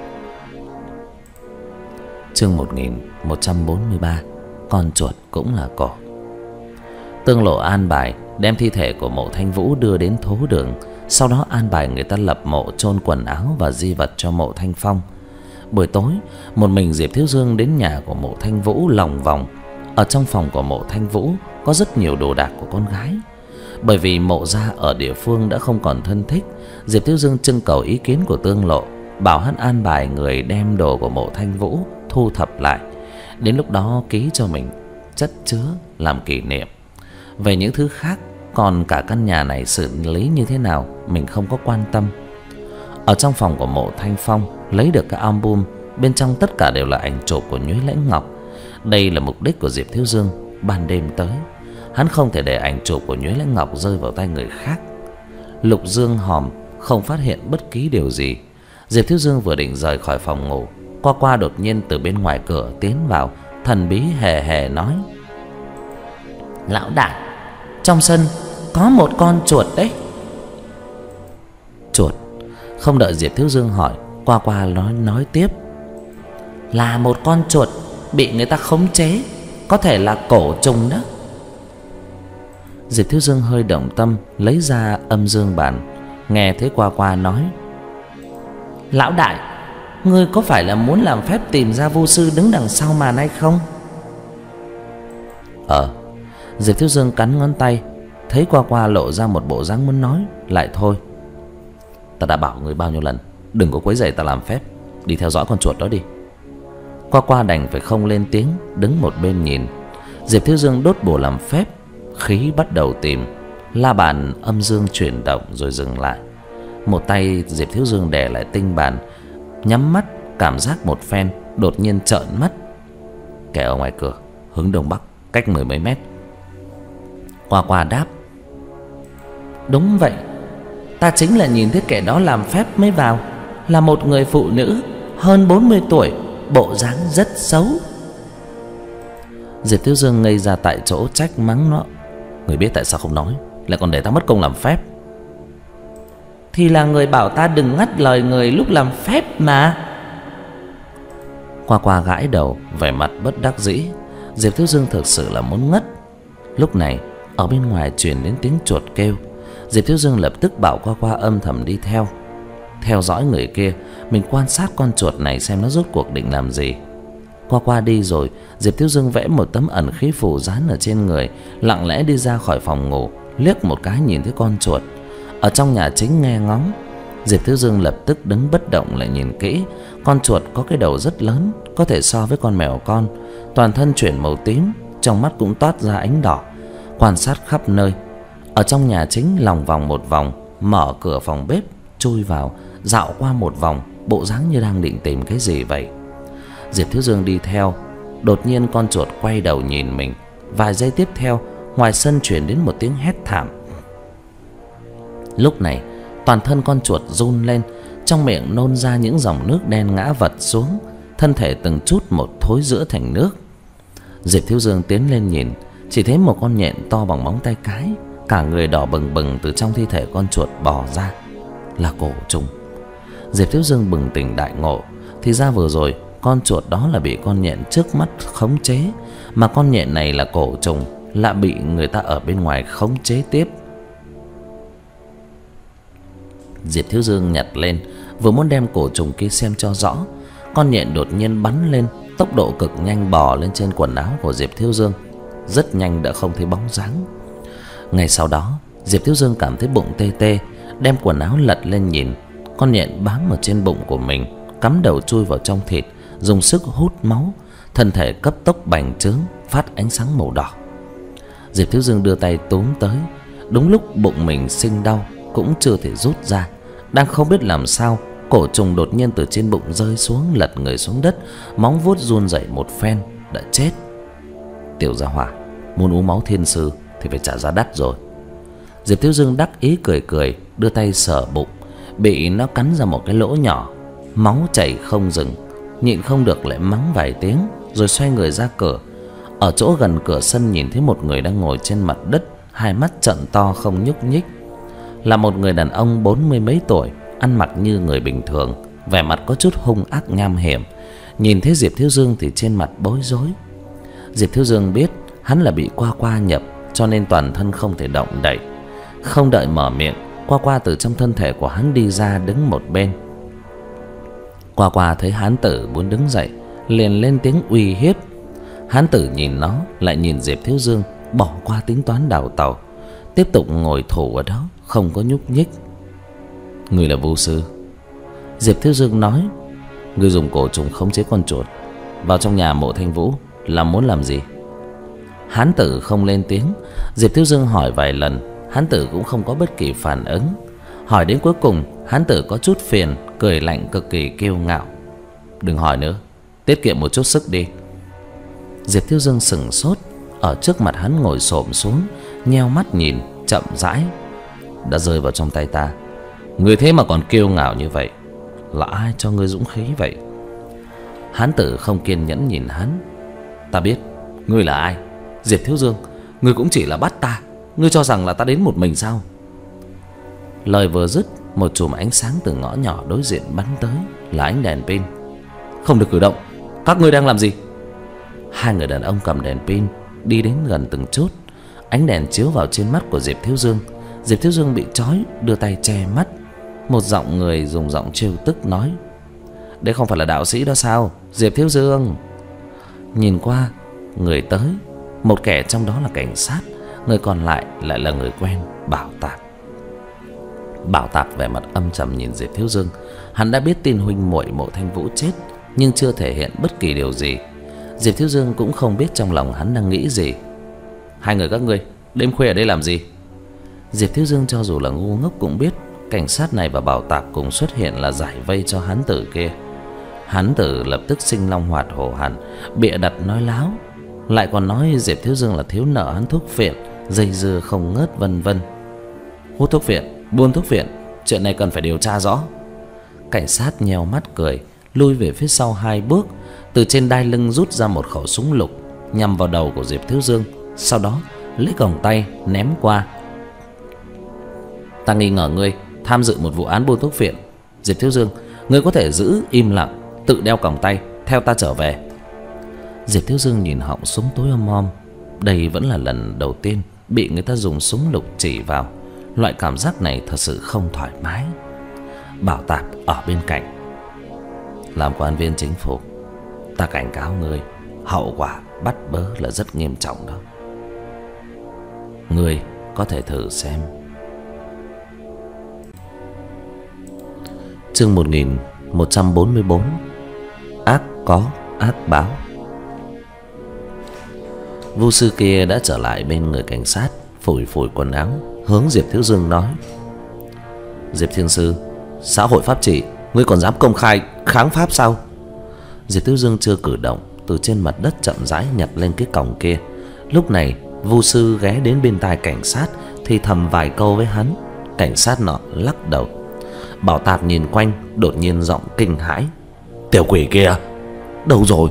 Chương một nghìn một trăm bốn mươi ba. Con chuột cũng là cỏ. Tương Lộ an bài đem thi thể của Mộ Thanh Vũ đưa đến thố đường, sau đó an bài người ta lập mộ chôn quần áo và di vật cho Mộ Thanh Phong. Buổi tối, một mình Diệp Thiếu Dương đến nhà của Mộ Thanh Vũ lòng vòng. Ở trong phòng của Mộ Thanh Vũ có rất nhiều đồ đạc của con gái. Bởi vì Mộ gia ở địa phương đã không còn thân thích, Diệp Thiếu Dương trưng cầu ý kiến của Tương Lộ, bảo hắn an bài người đem đồ của Mộ Thanh Vũ thu thập lại, đến lúc đó ký cho mình chất chứa làm kỷ niệm. Về những thứ khác còn cả căn nhà này xử lý như thế nào mình không có quan tâm. Ở trong phòng của Mộ Thanh Phong lấy được cái album, bên trong tất cả đều là ảnh chụp của Nhuế Lãnh Ngọc. Đây là mục đích của Diệp Thiếu Dương ban đêm tới. Hắn không thể để ảnh chụp của Nhuế Lãnh Ngọc rơi vào tay người khác. Lục Dương hòm không phát hiện bất kỳ điều gì. Diệp Thiếu Dương vừa định rời khỏi phòng ngủ, Qua Qua đột nhiên từ bên ngoài cửa tiến vào, thần bí hề hề nói: "Lão đại, trong sân có một con chuột đấy." Chuột? Không đợi Diệp Thiếu Dương hỏi, Qua Qua nói nói tiếp: "Là một con chuột bị người ta khống chế, có thể là cổ trùng đó." Diệp Thiếu Dương hơi động tâm, lấy ra âm dương bản, nghe thấy Qua Qua nói: "Lão đại, ngươi có phải là muốn làm phép tìm ra vu sư đứng đằng sau màn hay không?" Ờ. Diệp Thiếu Dương cắn ngón tay, thấy Qua Qua lộ ra một bộ dáng muốn nói lại thôi. "Ta đã bảo ngươi bao nhiêu lần, đừng có quấy rầy ta làm phép, đi theo dõi con chuột đó đi." Qua Qua đành phải không lên tiếng, đứng một bên nhìn. Diệp Thiếu Dương đốt bùa làm phép, khí bắt đầu tìm. La bàn âm dương chuyển động rồi dừng lại. Một tay Diệp Thiếu Dương đè lại tinh bàn, nhắm mắt cảm giác một phen, đột nhiên trợn mắt. Kẻ ở ngoài cửa hướng đông bắc, cách mười mấy mét. Qua Qua đáp: "Đúng vậy, ta chính là nhìn thấy kẻ đó làm phép mới vào, là một người phụ nữ hơn bốn mươi tuổi, bộ dáng rất xấu." Diệp Thiếu Dương ngây ra tại chỗ, trách mắng nó: "Người biết tại sao không nói, lại còn để ta mất công làm phép?" "Thì là người bảo ta đừng ngắt lời người lúc làm phép mà." Qua Qua gãi đầu, vẻ mặt bất đắc dĩ. Diệp Thiếu Dương thực sự là muốn ngất. Lúc này ở bên ngoài truyền đến tiếng chuột kêu. Diệp Thiếu Dương lập tức bảo Qua Qua âm thầm đi theo, theo dõi người kia, mình quan sát con chuột này xem nó rốt cuộc định làm gì. Qua Qua đi rồi, Diệp Thiếu Dương vẽ một tấm ẩn khí phù dán ở trên người, lặng lẽ đi ra khỏi phòng ngủ, liếc một cái nhìn thấy con chuột. Ở trong nhà chính nghe ngóng. Diệp Thiếu Dương lập tức đứng bất động lại nhìn kỹ. Con chuột có cái đầu rất lớn, có thể so với con mèo con, toàn thân chuyển màu tím, trong mắt cũng toát ra ánh đỏ. Quan sát khắp nơi. Ở trong nhà chính lòng vòng một vòng, mở cửa phòng bếp chui vào, dạo qua một vòng, bộ dáng như đang định tìm cái gì vậy. Diệp Thiếu Dương đi theo. Đột nhiên con chuột quay đầu nhìn mình. Vài giây tiếp theo, ngoài sân truyền đến một tiếng hét thảm. Lúc này toàn thân con chuột run lên, trong miệng nôn ra những dòng nước đen ngã vật xuống, thân thể từng chút một thối rữa thành nước. Diệp Thiếu Dương tiến lên nhìn, chỉ thấy một con nhện to bằng móng tay cái, cả người đỏ bừng bừng từ trong thi thể con chuột bò ra, là cổ trùng. Diệp Thiếu Dương bừng tỉnh đại ngộ, thì ra vừa rồi con chuột đó là bị con nhện trước mắt khống chế, mà con nhện này là cổ trùng, lại bị người ta ở bên ngoài khống chế tiếp. Diệp Thiếu Dương nhặt lên, vừa muốn đem cổ trùng kia xem cho rõ, con nhện đột nhiên bắn lên, tốc độ cực nhanh bò lên trên quần áo của Diệp Thiếu Dương, rất nhanh đã không thấy bóng dáng. Ngay sau đó, Diệp Thiếu Dương cảm thấy bụng tê tê, đem quần áo lật lên nhìn, con nhện bám ở trên bụng của mình, cắm đầu chui vào trong thịt, dùng sức hút máu, thân thể cấp tốc bành trướng, phát ánh sáng màu đỏ. Diệp Thiếu Dương đưa tay túm tới, đúng lúc bụng mình sinh đau, cũng chưa thể rút ra. Đang không biết làm sao, cổ trùng đột nhiên từ trên bụng rơi xuống, lật người xuống đất, móng vuốt run rẩy một phen đã chết. Tiểu gia hỏa, muốn uống máu thiên sư thì phải trả giá đắt rồi. Diệp Thiếu Dương đắc ý cười cười, đưa tay sờ bụng, bị nó cắn ra một cái lỗ nhỏ, máu chảy không dừng, nhịn không được lại mắng vài tiếng, rồi xoay người ra cửa. Ở chỗ gần cửa sân nhìn thấy một người đang ngồi trên mặt đất, hai mắt trợn to không nhúc nhích. Là một người đàn ông bốn mươi mấy tuổi, ăn mặc như người bình thường, vẻ mặt có chút hung ác nham hiểm. Nhìn thấy Diệp Thiếu Dương thì trên mặt bối rối. Diệp Thiếu Dương biết hắn là bị Qua Qua nhập, cho nên toàn thân không thể động đậy. Không đợi mở miệng, Qua Qua từ trong thân thể của hắn đi ra, đứng một bên. Qua Qua thấy hán tử muốn đứng dậy, liền lên tiếng uy hiếp. Hán tử nhìn nó, lại nhìn Diệp Thiếu Dương, bỏ qua tính toán đào tàu, tiếp tục ngồi thủ ở đó, không có nhúc nhích. Người là vu sư? Diệp Thiếu Dương nói. Người dùng cổ trùng khống chế con chuột vào trong nhà Mộ Thanh Vũ là muốn làm gì? Hán tử không lên tiếng. Diệp Thiếu Dương hỏi vài lần, Hán Tử cũng không có bất kỳ phản ứng. Hỏi đến cuối cùng, Hán Tử có chút phiền, cười lạnh cực kỳ kiêu ngạo. Đừng hỏi nữa, tiết kiệm một chút sức đi. Diệp Thiếu Dương sững sốt. Ở trước mặt hắn ngồi xổm xuống, nheo mắt nhìn, chậm rãi. Đã rơi vào trong tay ta. Người thế mà còn kiêu ngạo như vậy, là ai cho ngươi dũng khí vậy? Hán Tử không kiên nhẫn nhìn hắn. Ta biết ngươi là ai. Diệp Thiếu Dương, ngươi cũng chỉ là bắt ta. Ngươi cho rằng là ta đến một mình sao? Lời vừa dứt, một chùm ánh sáng từ ngõ nhỏ đối diện bắn tới, là ánh đèn pin. Không được cử động. Các ngươi đang làm gì? Hai người đàn ông cầm đèn pin đi đến gần từng chút. Ánh đèn chiếu vào trên mắt của Diệp Thiếu Dương. Diệp Thiếu Dương bị trói, đưa tay che mắt. Một giọng người dùng giọng trêu tức nói: đây không phải là đạo sĩ đó sao, Diệp Thiếu Dương? Nhìn qua, người tới, một kẻ trong đó là cảnh sát, người còn lại lại là người quen, Bảo Tạp. Bảo Tạp vẻ mặt âm trầm nhìn Diệp Thiếu Dương. Hắn đã biết tin huynh muội Mộ Thanh Vũ chết, nhưng chưa thể hiện bất kỳ điều gì. Diệp Thiếu Dương cũng không biết trong lòng hắn đang nghĩ gì. Hai người các ngươi đêm khuya ở đây làm gì? Diệp Thiếu Dương cho dù là ngu ngốc cũng biết cảnh sát này và Bảo Tạp cùng xuất hiện là giải vây cho Hán Tử kia. Hán Tử lập tức sinh long hoạt hổ hẳn, bịa đặt nói láo, lại còn nói Diệp Thiếu Dương là thiếu nợ hắn thuốc phiện, dây dưa không ngớt vân vân. Hút thuốc phiện, buôn thuốc phiện, chuyện này cần phải điều tra rõ. Cảnh sát nheo mắt cười, lui về phía sau hai bước, từ trên đai lưng rút ra một khẩu súng lục nhằm vào đầu của Diệp Thiếu Dương, sau đó lấy còng tay ném qua. Ta nghi ngờ ngươi tham dự một vụ án buôn thuốc phiện. Diệp Thiếu Dương, ngươi có thể giữ im lặng, tự đeo còng tay, theo ta trở về. Diệp Thiếu Dương nhìn họng súng tối om om. Đây vẫn là lần đầu tiên bị người ta dùng súng lục chỉ vào. Loại cảm giác này thật sự không thoải mái. Bảo Tạp ở bên cạnh: làm quan viên chính phủ, ta cảnh cáo ngươi, hậu quả bắt bớ là rất nghiêm trọng đó. Ngươi có thể thử xem. Chương một nghìn một trăm bốn mươi bốn. Ác có ác báo. Vu sư kia đã trở lại bên người cảnh sát, phủi phủi quần áo, hướng Diệp Thiếu Dương nói: Diệp Thiên Sư, xã hội pháp trị, ngươi còn dám công khai kháng pháp sao? Diệp Thiếu Dương chưa cử động, từ trên mặt đất chậm rãi nhặt lên cái còng kia. Lúc này Vu sư ghé đến bên tai cảnh sát, thì thầm vài câu với hắn. Cảnh sát nọ lắc đầu. Bảo Tạp nhìn quanh, đột nhiên giọng kinh hãi: tiểu quỷ kia đâu rồi?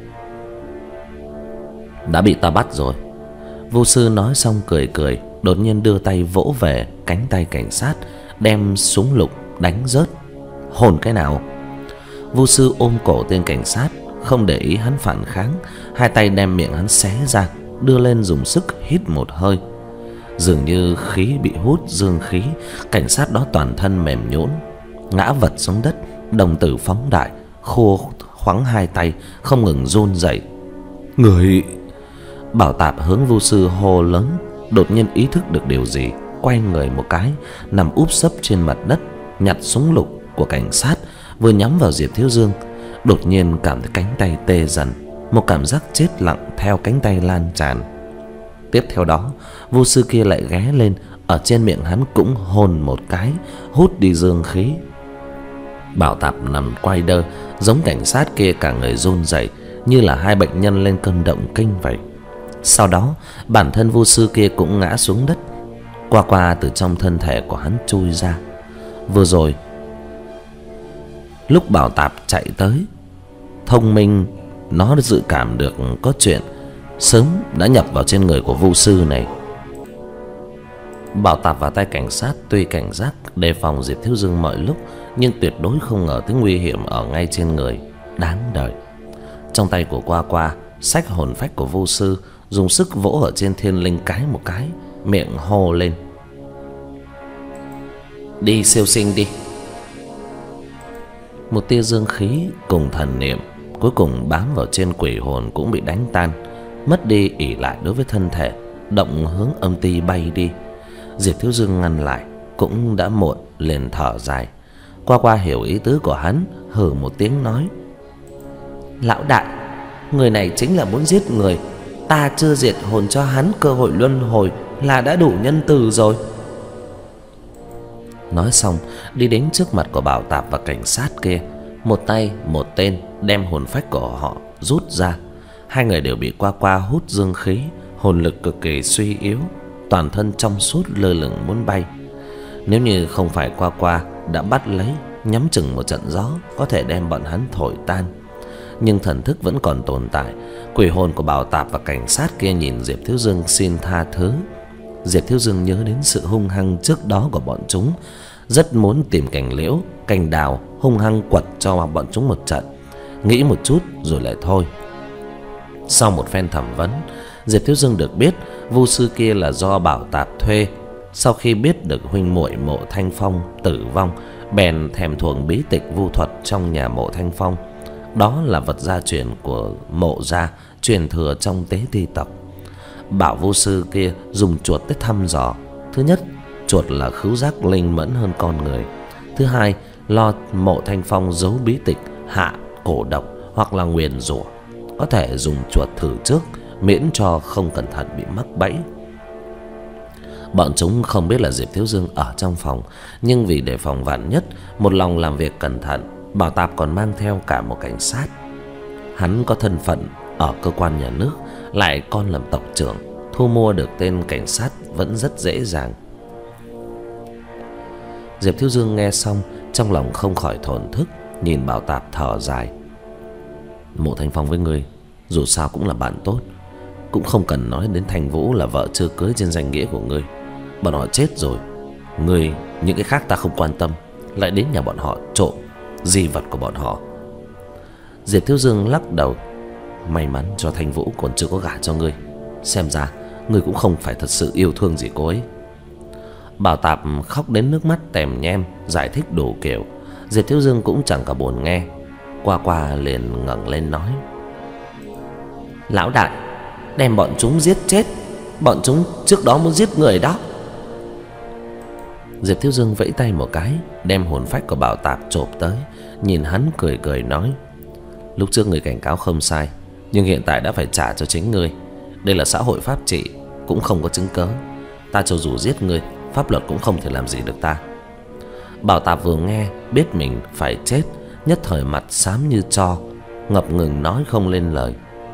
Đã bị ta bắt rồi. Vu sư nói xong cười cười, đột nhiên đưa tay vỗ về cánh tay cảnh sát, đem súng lục đánh rớt. Hồn cái nào? Vu sư ôm cổ tên cảnh sát, không để ý hắn phản kháng, hai tay đem miệng hắn xé ra, đưa lên dùng sức hít một hơi. Dường như khí bị hút dương khí, cảnh sát đó toàn thân mềm nhũn, ngã vật xuống đất, đồng tử phóng đại, khô khoắng hai tay, không ngừng run rẩy. Người... Bảo Tạp hướng Vu sư hô lớn, đột nhiên ý thức được điều gì, quay người một cái, nằm úp sấp trên mặt đất, nhặt súng lục của cảnh sát, vừa nhắm vào Diệp Thiếu Dương. Đột nhiên cảm thấy cánh tay tê dần, một cảm giác chết lặng theo cánh tay lan tràn. Tiếp theo đó, Vu sư kia lại ghé lên, ở trên miệng hắn cũng hôn một cái, hút đi dương khí. Bảo Tạp nằm quay đơ, giống cảnh sát kia cả người run rẩy, như là hai bệnh nhân lên cơn động kinh vậy. Sau đó, bản thân Vu sư kia cũng ngã xuống đất. Qua qua từ trong thân thể của hắn chui ra. Vừa rồi, lúc Bảo Tạp chạy tới, thông minh, nó đã dự cảm được có chuyện, sớm đã nhập vào trên người của Vu sư này. Bảo Tạp vào tay cảnh sát tuy cảnh giác đề phòng Diệp Thiếu Dương mọi lúc, nhưng tuyệt đối không ngờ tới nguy hiểm ở ngay trên người, đáng đời. Trong tay của Qua Qua xách hồn phách của Vu sư, dùng sức vỗ ở trên thiên linh cái một cái, miệng hô lên: đi siêu sinh đi. Một tia dương khí cùng thần niệm cuối cùng bám vào trên quỷ hồn cũng bị đánh tan, mất đi ỷ lại đối với thân thể, động hướng âm ti bay đi. Diệp Thiếu Dương ngăn lại, cũng đã muộn, liền thở dài. Qua Qua hiểu ý tứ của hắn, hừ một tiếng nói: lão đại, người này chính là muốn giết người, ta chưa diệt hồn cho hắn cơ hội luân hồi, là đã đủ nhân từ rồi. Nói xong đi đến trước mặt của Bảo Tạp và cảnh sát kia, một tay một tên đem hồn phách của họ rút ra. Hai người đều bị Qua Qua hút dương khí, hồn lực cực kỳ suy yếu, toàn thân trong suốt lơ lửng muốn bay. Nếu như không phải Qua Qua đã bắt lấy, nhắm chừng một trận gió có thể đem bọn hắn thổi tan, nhưng thần thức vẫn còn tồn tại. Quỷ hồn của Bảo Tạp và cảnh sát kia nhìn Diệp Thiếu Dương xin tha thứ. Diệp Thiếu Dương nhớ đến sự hung hăng trước đó của bọn chúng, rất muốn tìm cành liễu, cành đào hung hăng quật cho bọn chúng một trận. Nghĩ một chút rồi lại thôi. Sau một phen thẩm vấn, Diệp Thiếu Dương được biết vu sư kia là do Bảo Tạp thuê. Sau khi biết được huynh muội Mộ Thanh Phong tử vong, bèn thèm thuồng bí tịch vu thuật trong nhà Mộ Thanh Phong. Đó là vật gia truyền của Mộ gia, truyền thừa trong tế ti tộc. Bảo vu sư kia dùng chuột để thăm dò. Thứ nhất, chuột là khứu giác linh mẫn hơn con người. Thứ hai, lo Mộ Thanh Phong giấu bí tịch hạ cổ độc hoặc là nguyền rủa, có thể dùng chuột thử trước, miễn cho không cẩn thận bị mắc bẫy. Bọn chúng không biết là Diệp Thiếu Dương ở trong phòng, nhưng vì đề phòng vạn nhất, một lòng làm việc cẩn thận, Bảo Tạp còn mang theo cả một cảnh sát. Hắn có thân phận ở cơ quan nhà nước, lại con làm tộc trưởng, thu mua được tên cảnh sát vẫn rất dễ dàng. Diệp Thiếu Dương nghe xong, trong lòng không khỏi thổn thức, nhìn Bảo Tạp thở dài. Mộ Thanh Phong với ngươi dù sao cũng là bạn tốt, cũng không cần nói đến Thành Vũ là vợ chưa cưới trên danh nghĩa của ngươi. Bọn họ chết rồi, ngươi những cái khác ta không quan tâm, lại đến nhà bọn họ trộm di vật của bọn họ. Diệp Thiếu Dương lắc đầu. May mắn cho Thành Vũ còn chưa có gả cho ngươi, xem ra ngươi cũng không phải thật sự yêu thương gì cô ấy. Bảo Tạp khóc đến nước mắt tèm nhem, giải thích đủ kiểu. Diệp Thiếu Dương cũng chẳng cả buồn nghe. Qua Qua liền ngẩng lên nói: Lão đại, đem bọn chúng giết chết. Bọn chúng trước đó muốn giết người đó. Diệp Thiếu Dương vẫy tay một cái, đem hồn phách của Bảo Tạp chộp tới, nhìn hắn cười cười nói: Lúc trước người cảnh cáo không sai, nhưng hiện tại đã phải trả cho chính ngươi. Đây là xã hội pháp trị, cũng không có chứng cớ. Ta cho dù giết ngươi, pháp luật cũng không thể làm gì được ta. Bảo Tạp vừa nghe biết mình phải chết, nhất thời mặt xám như tro, ngập ngừng nói không lên lời.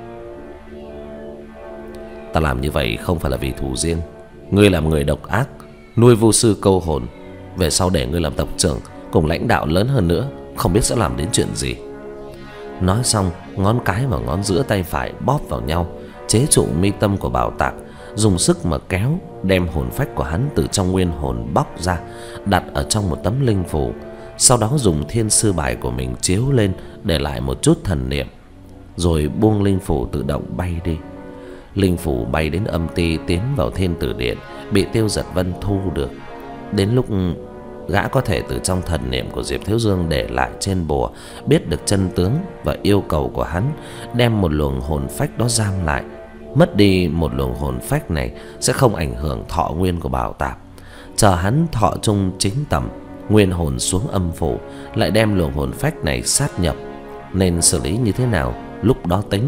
Ta làm như vậy không phải là vì thù riêng. Ngươi làm người độc ác, nuôi vô sư câu hồn, về sau để ngươi làm tộc trưởng cùng lãnh đạo lớn hơn nữa, không biết sẽ làm đến chuyện gì. Nói xong, ngón cái và ngón giữa tay phải bóp vào nhau, chế trụ mi tâm của Bảo Tạp, dùng sức mà kéo, đem hồn phách của hắn từ trong nguyên hồn bóc ra, đặt ở trong một tấm linh phù. Sau đó dùng thiên sư bài của mình chiếu lên, để lại một chút thần niệm, rồi buông linh phù tự động bay đi. Linh phù bay đến âm ti, tiến vào thiên tử điện, bị Tiêu Giật Vân thu được. Đến lúc gã có thể từ trong thần niệm của Diệp Thiếu Dương để lại trên bùa biết được chân tướng và yêu cầu của hắn, đem một luồng hồn phách đó giam lại. Mất đi một luồng hồn phách này sẽ không ảnh hưởng thọ nguyên của Bảo Tạp. Chờ hắn thọ trung chính tầm, nguyên hồn xuống âm phủ, lại đem luồng hồn phách này sát nhập. Nên xử lý như thế nào lúc đó tính.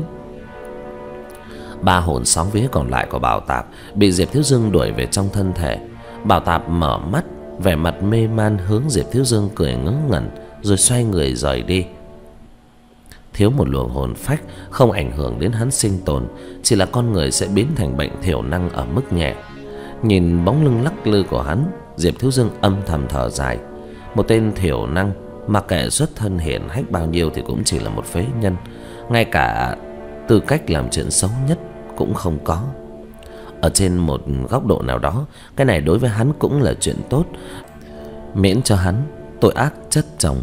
Ba hồn sáu vía còn lại của Bảo Tạp bị Diệp Thiếu Dương đuổi về trong thân thể. Bảo Tạp mở mắt, vẻ mặt mê man hướng Diệp Thiếu Dương cười ngớ ngẩn, rồi xoay người rời đi. Thiếu một luồng hồn phách không ảnh hưởng đến hắn sinh tồn, chỉ là con người sẽ biến thành bệnh thiểu năng ở mức nhẹ. Nhìn bóng lưng lắc lư của hắn, Diệp Thiếu Dương âm thầm thở dài. Một tên thiểu năng, mặc kệ xuất thân hiển hách bao nhiêu thì cũng chỉ là một phế nhân, ngay cả tư cách làm chuyện xấu nhất cũng không có. Ở trên một góc độ nào đó, cái này đối với hắn cũng là chuyện tốt, miễn cho hắn tội ác chất chồng.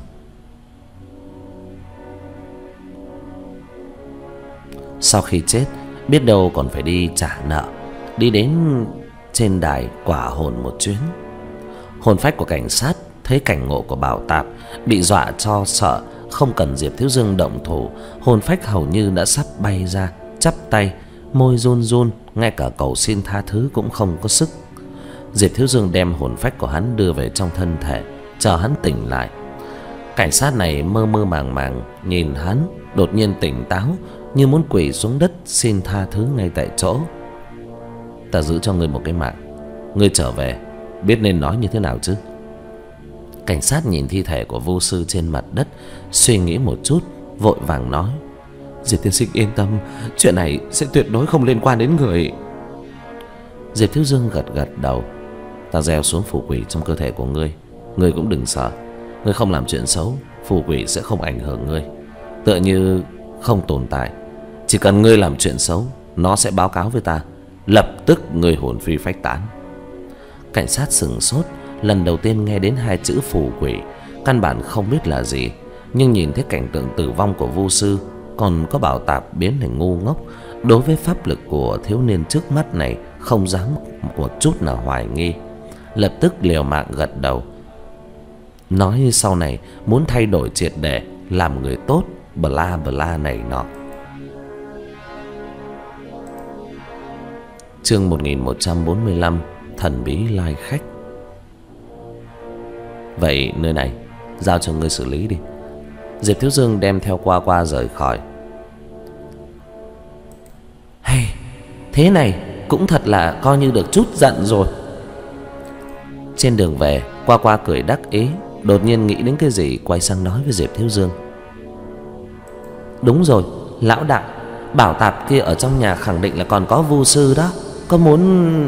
Sau khi chết, biết đâu còn phải đi trả nợ, đi đến trên đài quả hồn một chuyến. Hồn phách của cảnh sát thấy cảnh ngộ của Bảo Tạp, bị dọa cho sợ, không cần Diệp Thiếu Dương động thủ, hồn phách hầu như đã sắp bay ra, chắp tay, môi run run, ngay cả cầu xin tha thứ cũng không có sức. Diệp Thiếu Dương đem hồn phách của hắn đưa về trong thân thể, chờ hắn tỉnh lại. Cảnh sát này mơ mơ màng màng nhìn hắn, đột nhiên tỉnh táo, như muốn quỳ xuống đất xin tha thứ ngay tại chỗ. Ta giữ cho ngươi một cái mạng, Ngươi trở về biết nên nói như thế nào chứ? Cảnh sát nhìn thi thể của vô sư trên mặt đất, suy nghĩ một chút, vội vàng nói: Diệp tiên sinh yên tâm, chuyện này sẽ tuyệt đối không liên quan đến người. Diệp Thiếu Dương gật gật đầu. Ta gieo xuống phù quỷ trong cơ thể của ngươi, ngươi cũng đừng sợ. Ngươi không làm chuyện xấu, phù quỷ sẽ không ảnh hưởng ngươi, tựa như không tồn tại. Chỉ cần ngươi làm chuyện xấu, nó sẽ báo cáo với ta, lập tức ngươi hồn phi phách tán. Cảnh sát sững sốt, lần đầu tiên nghe đến hai chữ phù quỷ, căn bản không biết là gì. Nhưng nhìn thấy cảnh tượng tử vong của vô sư, còn có Bảo Tạp biến thành ngu ngốc, đối với pháp lực của thiếu niên trước mắt này không dám một chút nào hoài nghi, lập tức liều mạng gật đầu, nói sau này muốn thay đổi triệt để, làm người tốt, bla bla này nọ. Chương một nghìn một trăm bốn mươi lăm, thần bí lai khách. Vậy nơi này giao cho ngươi xử lý đi. Diệp Thiếu Dương đem theo Qua Qua rời khỏi. Hay, thế này cũng thật là coi như được chút giận rồi. Trên đường về, Qua Qua cười đắc ý, đột nhiên nghĩ đến cái gì, quay sang nói với Diệp Thiếu Dương: Đúng rồi, lão đại, Bảo Tạp kia ở trong nhà khẳng định là còn có vu sư đó, có muốn...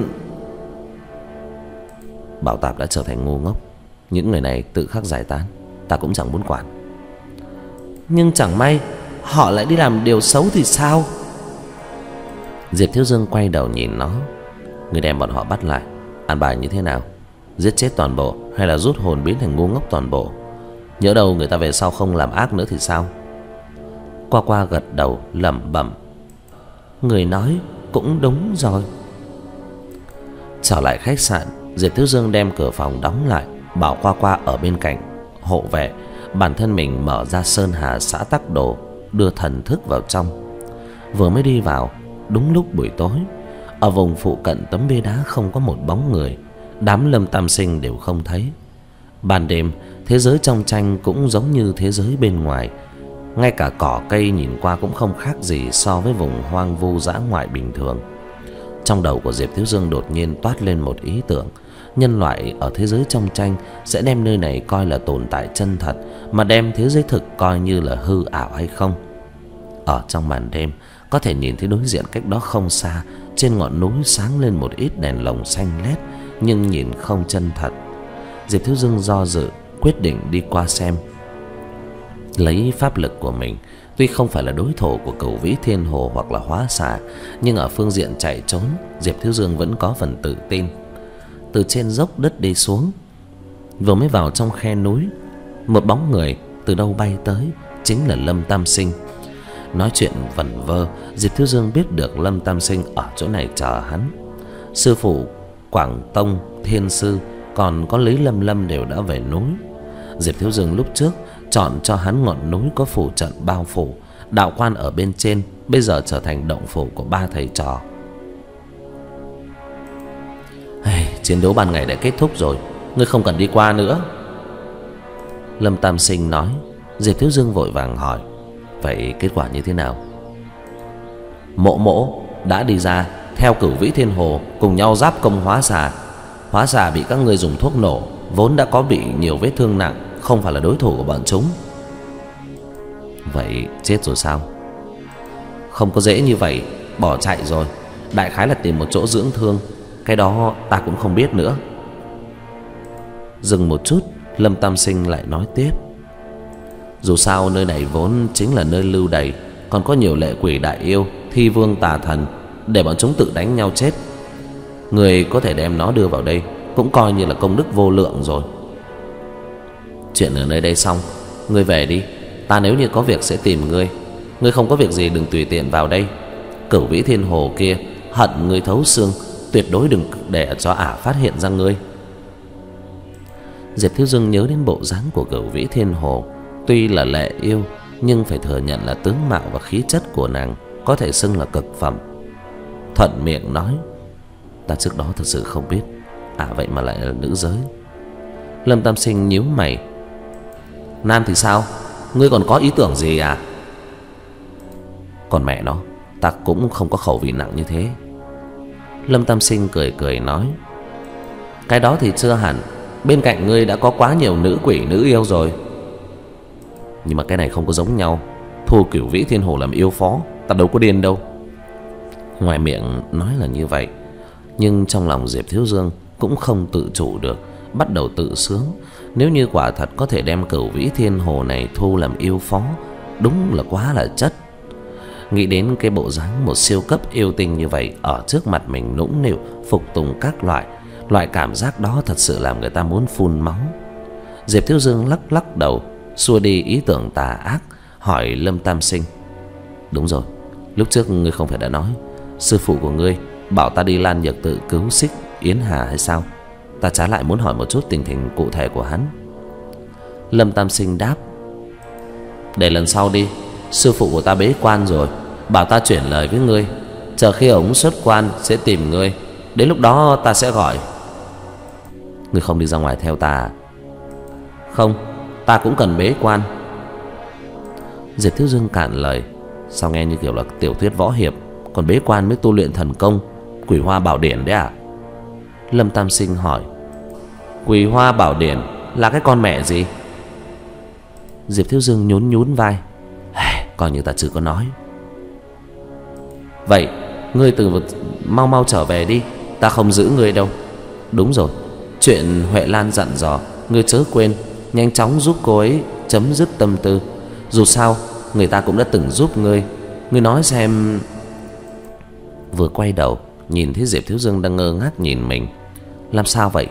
Bảo Tạp đã trở thành ngu ngốc, những người này tự khắc giải tán, ta cũng chẳng muốn quản. Nhưng chẳng may họ lại đi làm điều xấu thì sao? Diệp Thiếu Dương quay đầu nhìn nó: Người đem bọn họ bắt lại, an bài như thế nào? Giết chết toàn bộ hay là rút hồn biến thành ngu ngốc toàn bộ? Nhỡ đâu người ta về sau không làm ác nữa thì sao? Qua Qua gật đầu lẩm bẩm: Người nói cũng đúng rồi. Trở lại khách sạn, Diệp Thiếu Dương đem cửa phòng đóng lại, bảo Qua Qua ở bên cạnh hộ vệ, bản thân mình mở ra sơn hà xã tắc đồ, đưa thần thức vào trong. Vừa mới đi vào, đúng lúc buổi tối, ở vùng phụ cận tấm bia đá không có một bóng người, đám Lâm Tam Sinh đều không thấy. Ban đêm, thế giới trong tranh cũng giống như thế giới bên ngoài, ngay cả cỏ cây nhìn qua cũng không khác gì so với vùng hoang vu dã ngoại bình thường. Trong đầu của Diệp Thiếu Dương đột nhiên toát lên một ý tưởng: nhân loại ở thế giới trong tranh sẽ đem nơi này coi là tồn tại chân thật, mà đem thế giới thực coi như là hư ảo hay không? Ở trong màn đêm, có thể nhìn thấy đối diện cách đó không xa, trên ngọn núi sáng lên một ít đèn lồng xanh lét, nhưng nhìn không chân thật. Diệp Thiếu Dương do dự, quyết định đi qua xem. Lấy pháp lực của mình, tuy không phải là đối thủ của Cửu Vĩ Thiên Hồ hoặc là Hóa Xà, nhưng ở phương diện chạy trốn, Diệp Thiếu Dương vẫn có phần tự tin. Từ trên dốc đất đi xuống, vừa mới vào trong khe núi, một bóng người từ đâu bay tới, chính là Lâm Tam Sinh. Nói chuyện vẩn vơ, Diệp Thiếu Dương biết được Lâm Tam Sinh ở chỗ này chờ hắn. Sư phụ Quảng Tông Thiên Sư còn có Lý Lâm Lâm đều đã về núi. Diệp Thiếu Dương lúc trước chọn cho hắn ngọn núi có phủ trận bao phủ, đạo quan ở bên trên bây giờ trở thành động phủ của ba thầy trò. Hey, chiến đấu ban ngày đã kết thúc rồi, ngươi không cần đi qua nữa, Lâm Tam Sinh nói. Diệp Thiếu Dương vội vàng hỏi: Vậy kết quả như thế nào? Mộ Mộ đã đi ra, theo Cửu Vĩ Thiên Hồ cùng nhau giáp công Hóa Xà. Hóa Xà bị các ngươi dùng thuốc nổ, vốn đã có bị nhiều vết thương nặng, không phải là đối thủ của bọn chúng. Vậy chết rồi sao? Không có dễ như vậy, bỏ chạy rồi. Đại khái là tìm một chỗ dưỡng thương, cái đó ta cũng không biết nữa. Dừng một chút, Lâm Tam Sinh lại nói tiếp: Dù sao nơi này vốn chính là nơi lưu đày, còn có nhiều lệ quỷ đại yêu, thi vương tà thần, để bọn chúng tự đánh nhau chết. Người có thể đem nó đưa vào đây cũng coi như là công đức vô lượng rồi. Chuyện ở nơi đây xong, ngươi về đi. Ta nếu như có việc sẽ tìm ngươi. Ngươi không có việc gì đừng tùy tiện vào đây. Cửu Vĩ Thiên Hồ kia hận ngươi thấu xương, tuyệt đối đừng để cho ả phát hiện ra ngươi. Diệp Thiếu Dương nhớ đến bộ dáng của Cửu Vĩ Thiên Hồ, tuy là lệ yêu nhưng phải thừa nhận là tướng mạo và khí chất của nàng có thể xưng là cực phẩm. Thuận miệng nói: Ta trước đó thật sự không biết à vậy mà lại là nữ giới. Lâm Tam Sinh nhíu mày: Nam thì sao? Ngươi còn có ý tưởng gì à? Còn mẹ nó, ta cũng không có khẩu vị nặng như thế. Lâm Tam Sinh cười cười nói: Cái đó thì chưa hẳn. Bên cạnh ngươi đã có quá nhiều nữ quỷ nữ yêu rồi. Nhưng mà cái này không có giống nhau. Thu Cửu Vĩ Thiên Hồ làm yêu phó, ta đâu có điên đâu. Ngoài miệng nói là như vậy, nhưng trong lòng Diệp Thiếu Dương cũng không tự chủ được, bắt đầu tự sướng. Nếu như quả thật có thể đem Cửu Vĩ Thiên Hồ này thu làm yêu phó, đúng là quá là chất. Nghĩ đến cái bộ dáng một siêu cấp yêu tinh như vậy ở trước mặt mình nũng nịu phục tùng các loại, loại cảm giác đó thật sự làm người ta muốn phun máu. Diệp Thiếu Dương lắc lắc đầu, xua đi ý tưởng tà ác, hỏi Lâm Tam Sinh: đúng rồi, lúc trước ngươi không phải đã nói sư phụ của ngươi bảo ta đi Lan Nhược Tự cứu Xích Yến Hà hay sao? Ta trái lại muốn hỏi một chút tình hình cụ thể của hắn. Lâm Tam Sinh đáp: để lần sau đi, sư phụ của ta bế quan rồi, bảo ta chuyển lời với ngươi, chờ khi ổng xuất quan sẽ tìm ngươi, đến lúc đó ta sẽ gọi. Ngươi không đi ra ngoài theo ta? Không, ta cũng cần bế quan. Diệp Thiếu Dương cạn lời, sao nghe như kiểu là tiểu thuyết võ hiệp, còn bế quan mới tu luyện thần công Quỳ Hoa Bảo Điển đấy à? Lâm Tam Sinh hỏi: Quỳ Hoa Bảo Điển là cái con mẹ gì? Diệp Thiếu Dương nhún nhún vai: coi như ta chưa có nói. Vậy ngươi từ mau mau trở về đi, ta không giữ ngươi đâu. Đúng rồi, chuyện Huệ Lan dặn dò ngươi chớ quên, nhanh chóng giúp cô ấy chấm dứt tâm tư. Dù sao người ta cũng đã từng giúp ngươi. Ngươi nói xem. Vừa quay đầu nhìn thấy Diệp Thiếu Dương đang ngơ ngác nhìn mình. Làm sao vậy?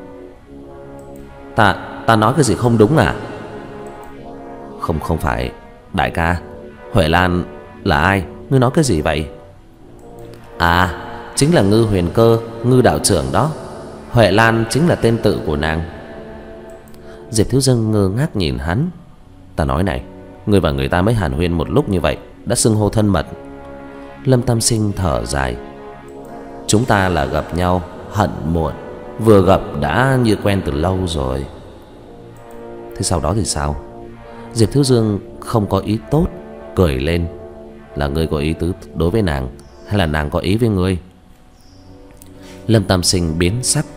Ta ta nói cái gì không đúng à? Không không phải. Đại ca, Huệ Lan là ai? Ngươi nói cái gì vậy? À, chính là Ngư Huyền Cơ, Ngư đạo trưởng đó. Huệ Lan chính là tên tự của nàng. Diệp Thiếu Dương ngơ ngác nhìn hắn. Ta nói này, ngươi và người ta mới hàn huyên một lúc như vậy đã xưng hô thân mật. Lâm Tam Sinh thở dài: chúng ta là gặp nhau hận muộn, vừa gặp đã như quen từ lâu rồi. Thế sau đó thì sao? Diệp Thiếu Dương không có ý tốt, cười lên: là ngươi có ý tứ đối với nàng, hay là nàng có ý với ngươi? Lâm Tam Sinh biến sắc: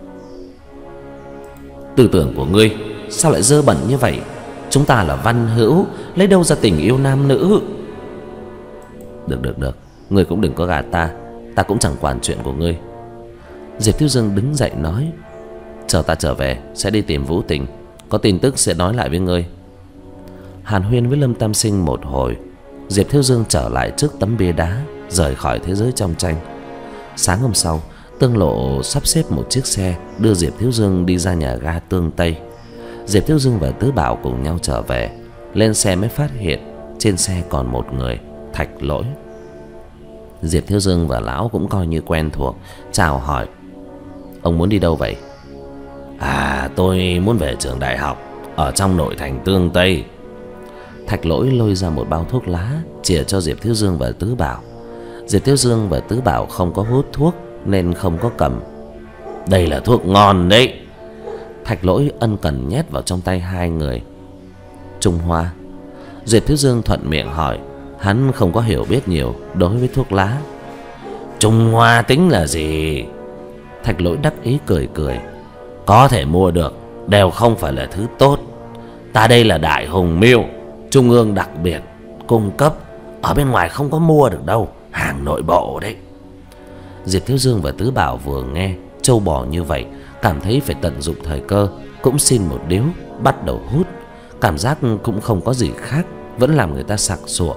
tư tưởng của ngươi sao lại dơ bẩn như vậy? Chúng ta là văn hữu, lấy đâu ra tình yêu nam nữ? Được được được, ngươi cũng đừng có gạt ta, ta cũng chẳng quản chuyện của ngươi. Diệp Thiếu Dương đứng dậy nói: chờ ta trở về sẽ đi tìm Vũ Tình, có tin tức sẽ nói lại với ngươi. Hàn huyên với Lâm Tam Sinh một hồi, Diệp Thiếu Dương trở lại trước tấm bia đá, rời khỏi thế giới trong tranh. Sáng hôm sau, Tương Lộ sắp xếp một chiếc xe đưa Diệp Thiếu Dương đi ra nhà ga Tương Tây. Diệp Thiếu Dương và Tứ Bảo cùng nhau trở về. Lên xe mới phát hiện trên xe còn một người, Thạch Lỗi. Diệp Thiếu Dương và lão cũng coi như quen thuộc, chào hỏi: ông muốn đi đâu vậy? À, tôi muốn về trường đại học ở trong nội thành Tương Tây. Thạch Lỗi lôi ra một bao thuốc lá, chìa cho Diệp Thiếu Dương và Tứ Bảo. Diệp Thiếu Dương và Tứ Bảo không có hút thuốc nên không có cầm. Đây là thuốc ngon đấy. Thạch Lỗi ân cần nhét vào trong tay hai người. Trung Hoa. Diệp Thiếu Dương thuận miệng hỏi, hắn không có hiểu biết nhiều đối với thuốc lá. Trung Hoa tính là gì? Thạch Lỗi đắc ý cười cười. Có thể mua được đều không phải là thứ tốt. Ta đây là Đại Hùng Miêu, trung ương đặc biệt cung cấp, ở bên ngoài không có mua được đâu, hàng nội bộ đấy. Diệp Thiếu Dương và Tứ Bảo vừa nghe trâu bò như vậy, cảm thấy phải tận dụng thời cơ, cũng xin một điếu, bắt đầu hút. Cảm giác cũng không có gì khác, vẫn làm người ta sặc sụa.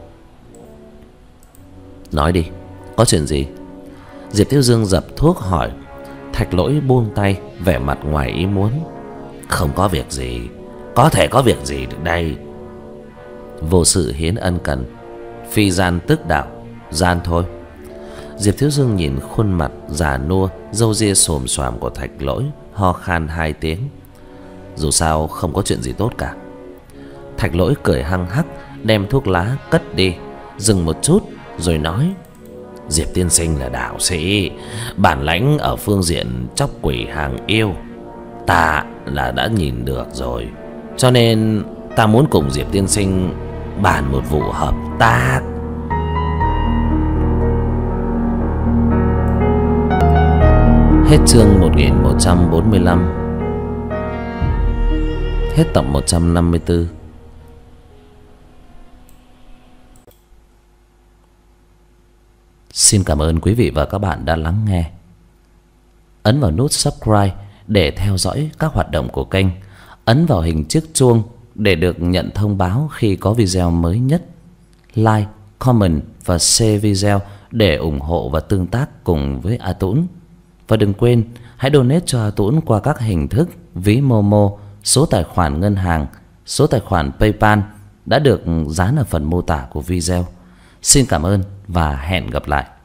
Nói đi, có chuyện gì? Diệp Thiếu Dương dập thuốc hỏi. Thạch Lỗi buông tay, vẻ mặt ngoài ý muốn. Không có việc gì. Có thể có việc gì được đây? Vô sự hiến ân cần, phi gian tức đạo, gian thôi. Diệp Thiếu Dương nhìn khuôn mặt già nua, râu ria xồm xoàm của Thạch Lỗi, ho khan hai tiếng. Dù sao không có chuyện gì tốt cả. Thạch Lỗi cười hăng hắc, đem thuốc lá cất đi, dừng một chút rồi nói. Diệp tiên sinh là đạo sĩ, bản lãnh ở phương diện chóc quỷ hàng yêu ta là đã nhìn được rồi, cho nên ta muốn cùng Diệp tiên sinh bàn một vụ hợp tác. Hết chương một nghìn một trăm bốn mươi lăm. Hết tập một trăm năm mươi tư. Xin cảm ơn quý vị và các bạn đã lắng nghe. Ấn vào nút subscribe để theo dõi các hoạt động của kênh. Ấn vào hình chiếc chuông để được nhận thông báo khi có video mới nhất. Like, comment và share video để ủng hộ và tương tác cùng với A Tũng. Và đừng quên hãy donate cho A Tũng qua các hình thức ví Momo, số tài khoản ngân hàng, số tài khoản PayPal đã được dán ở phần mô tả của video. Xin cảm ơn và hẹn gặp lại.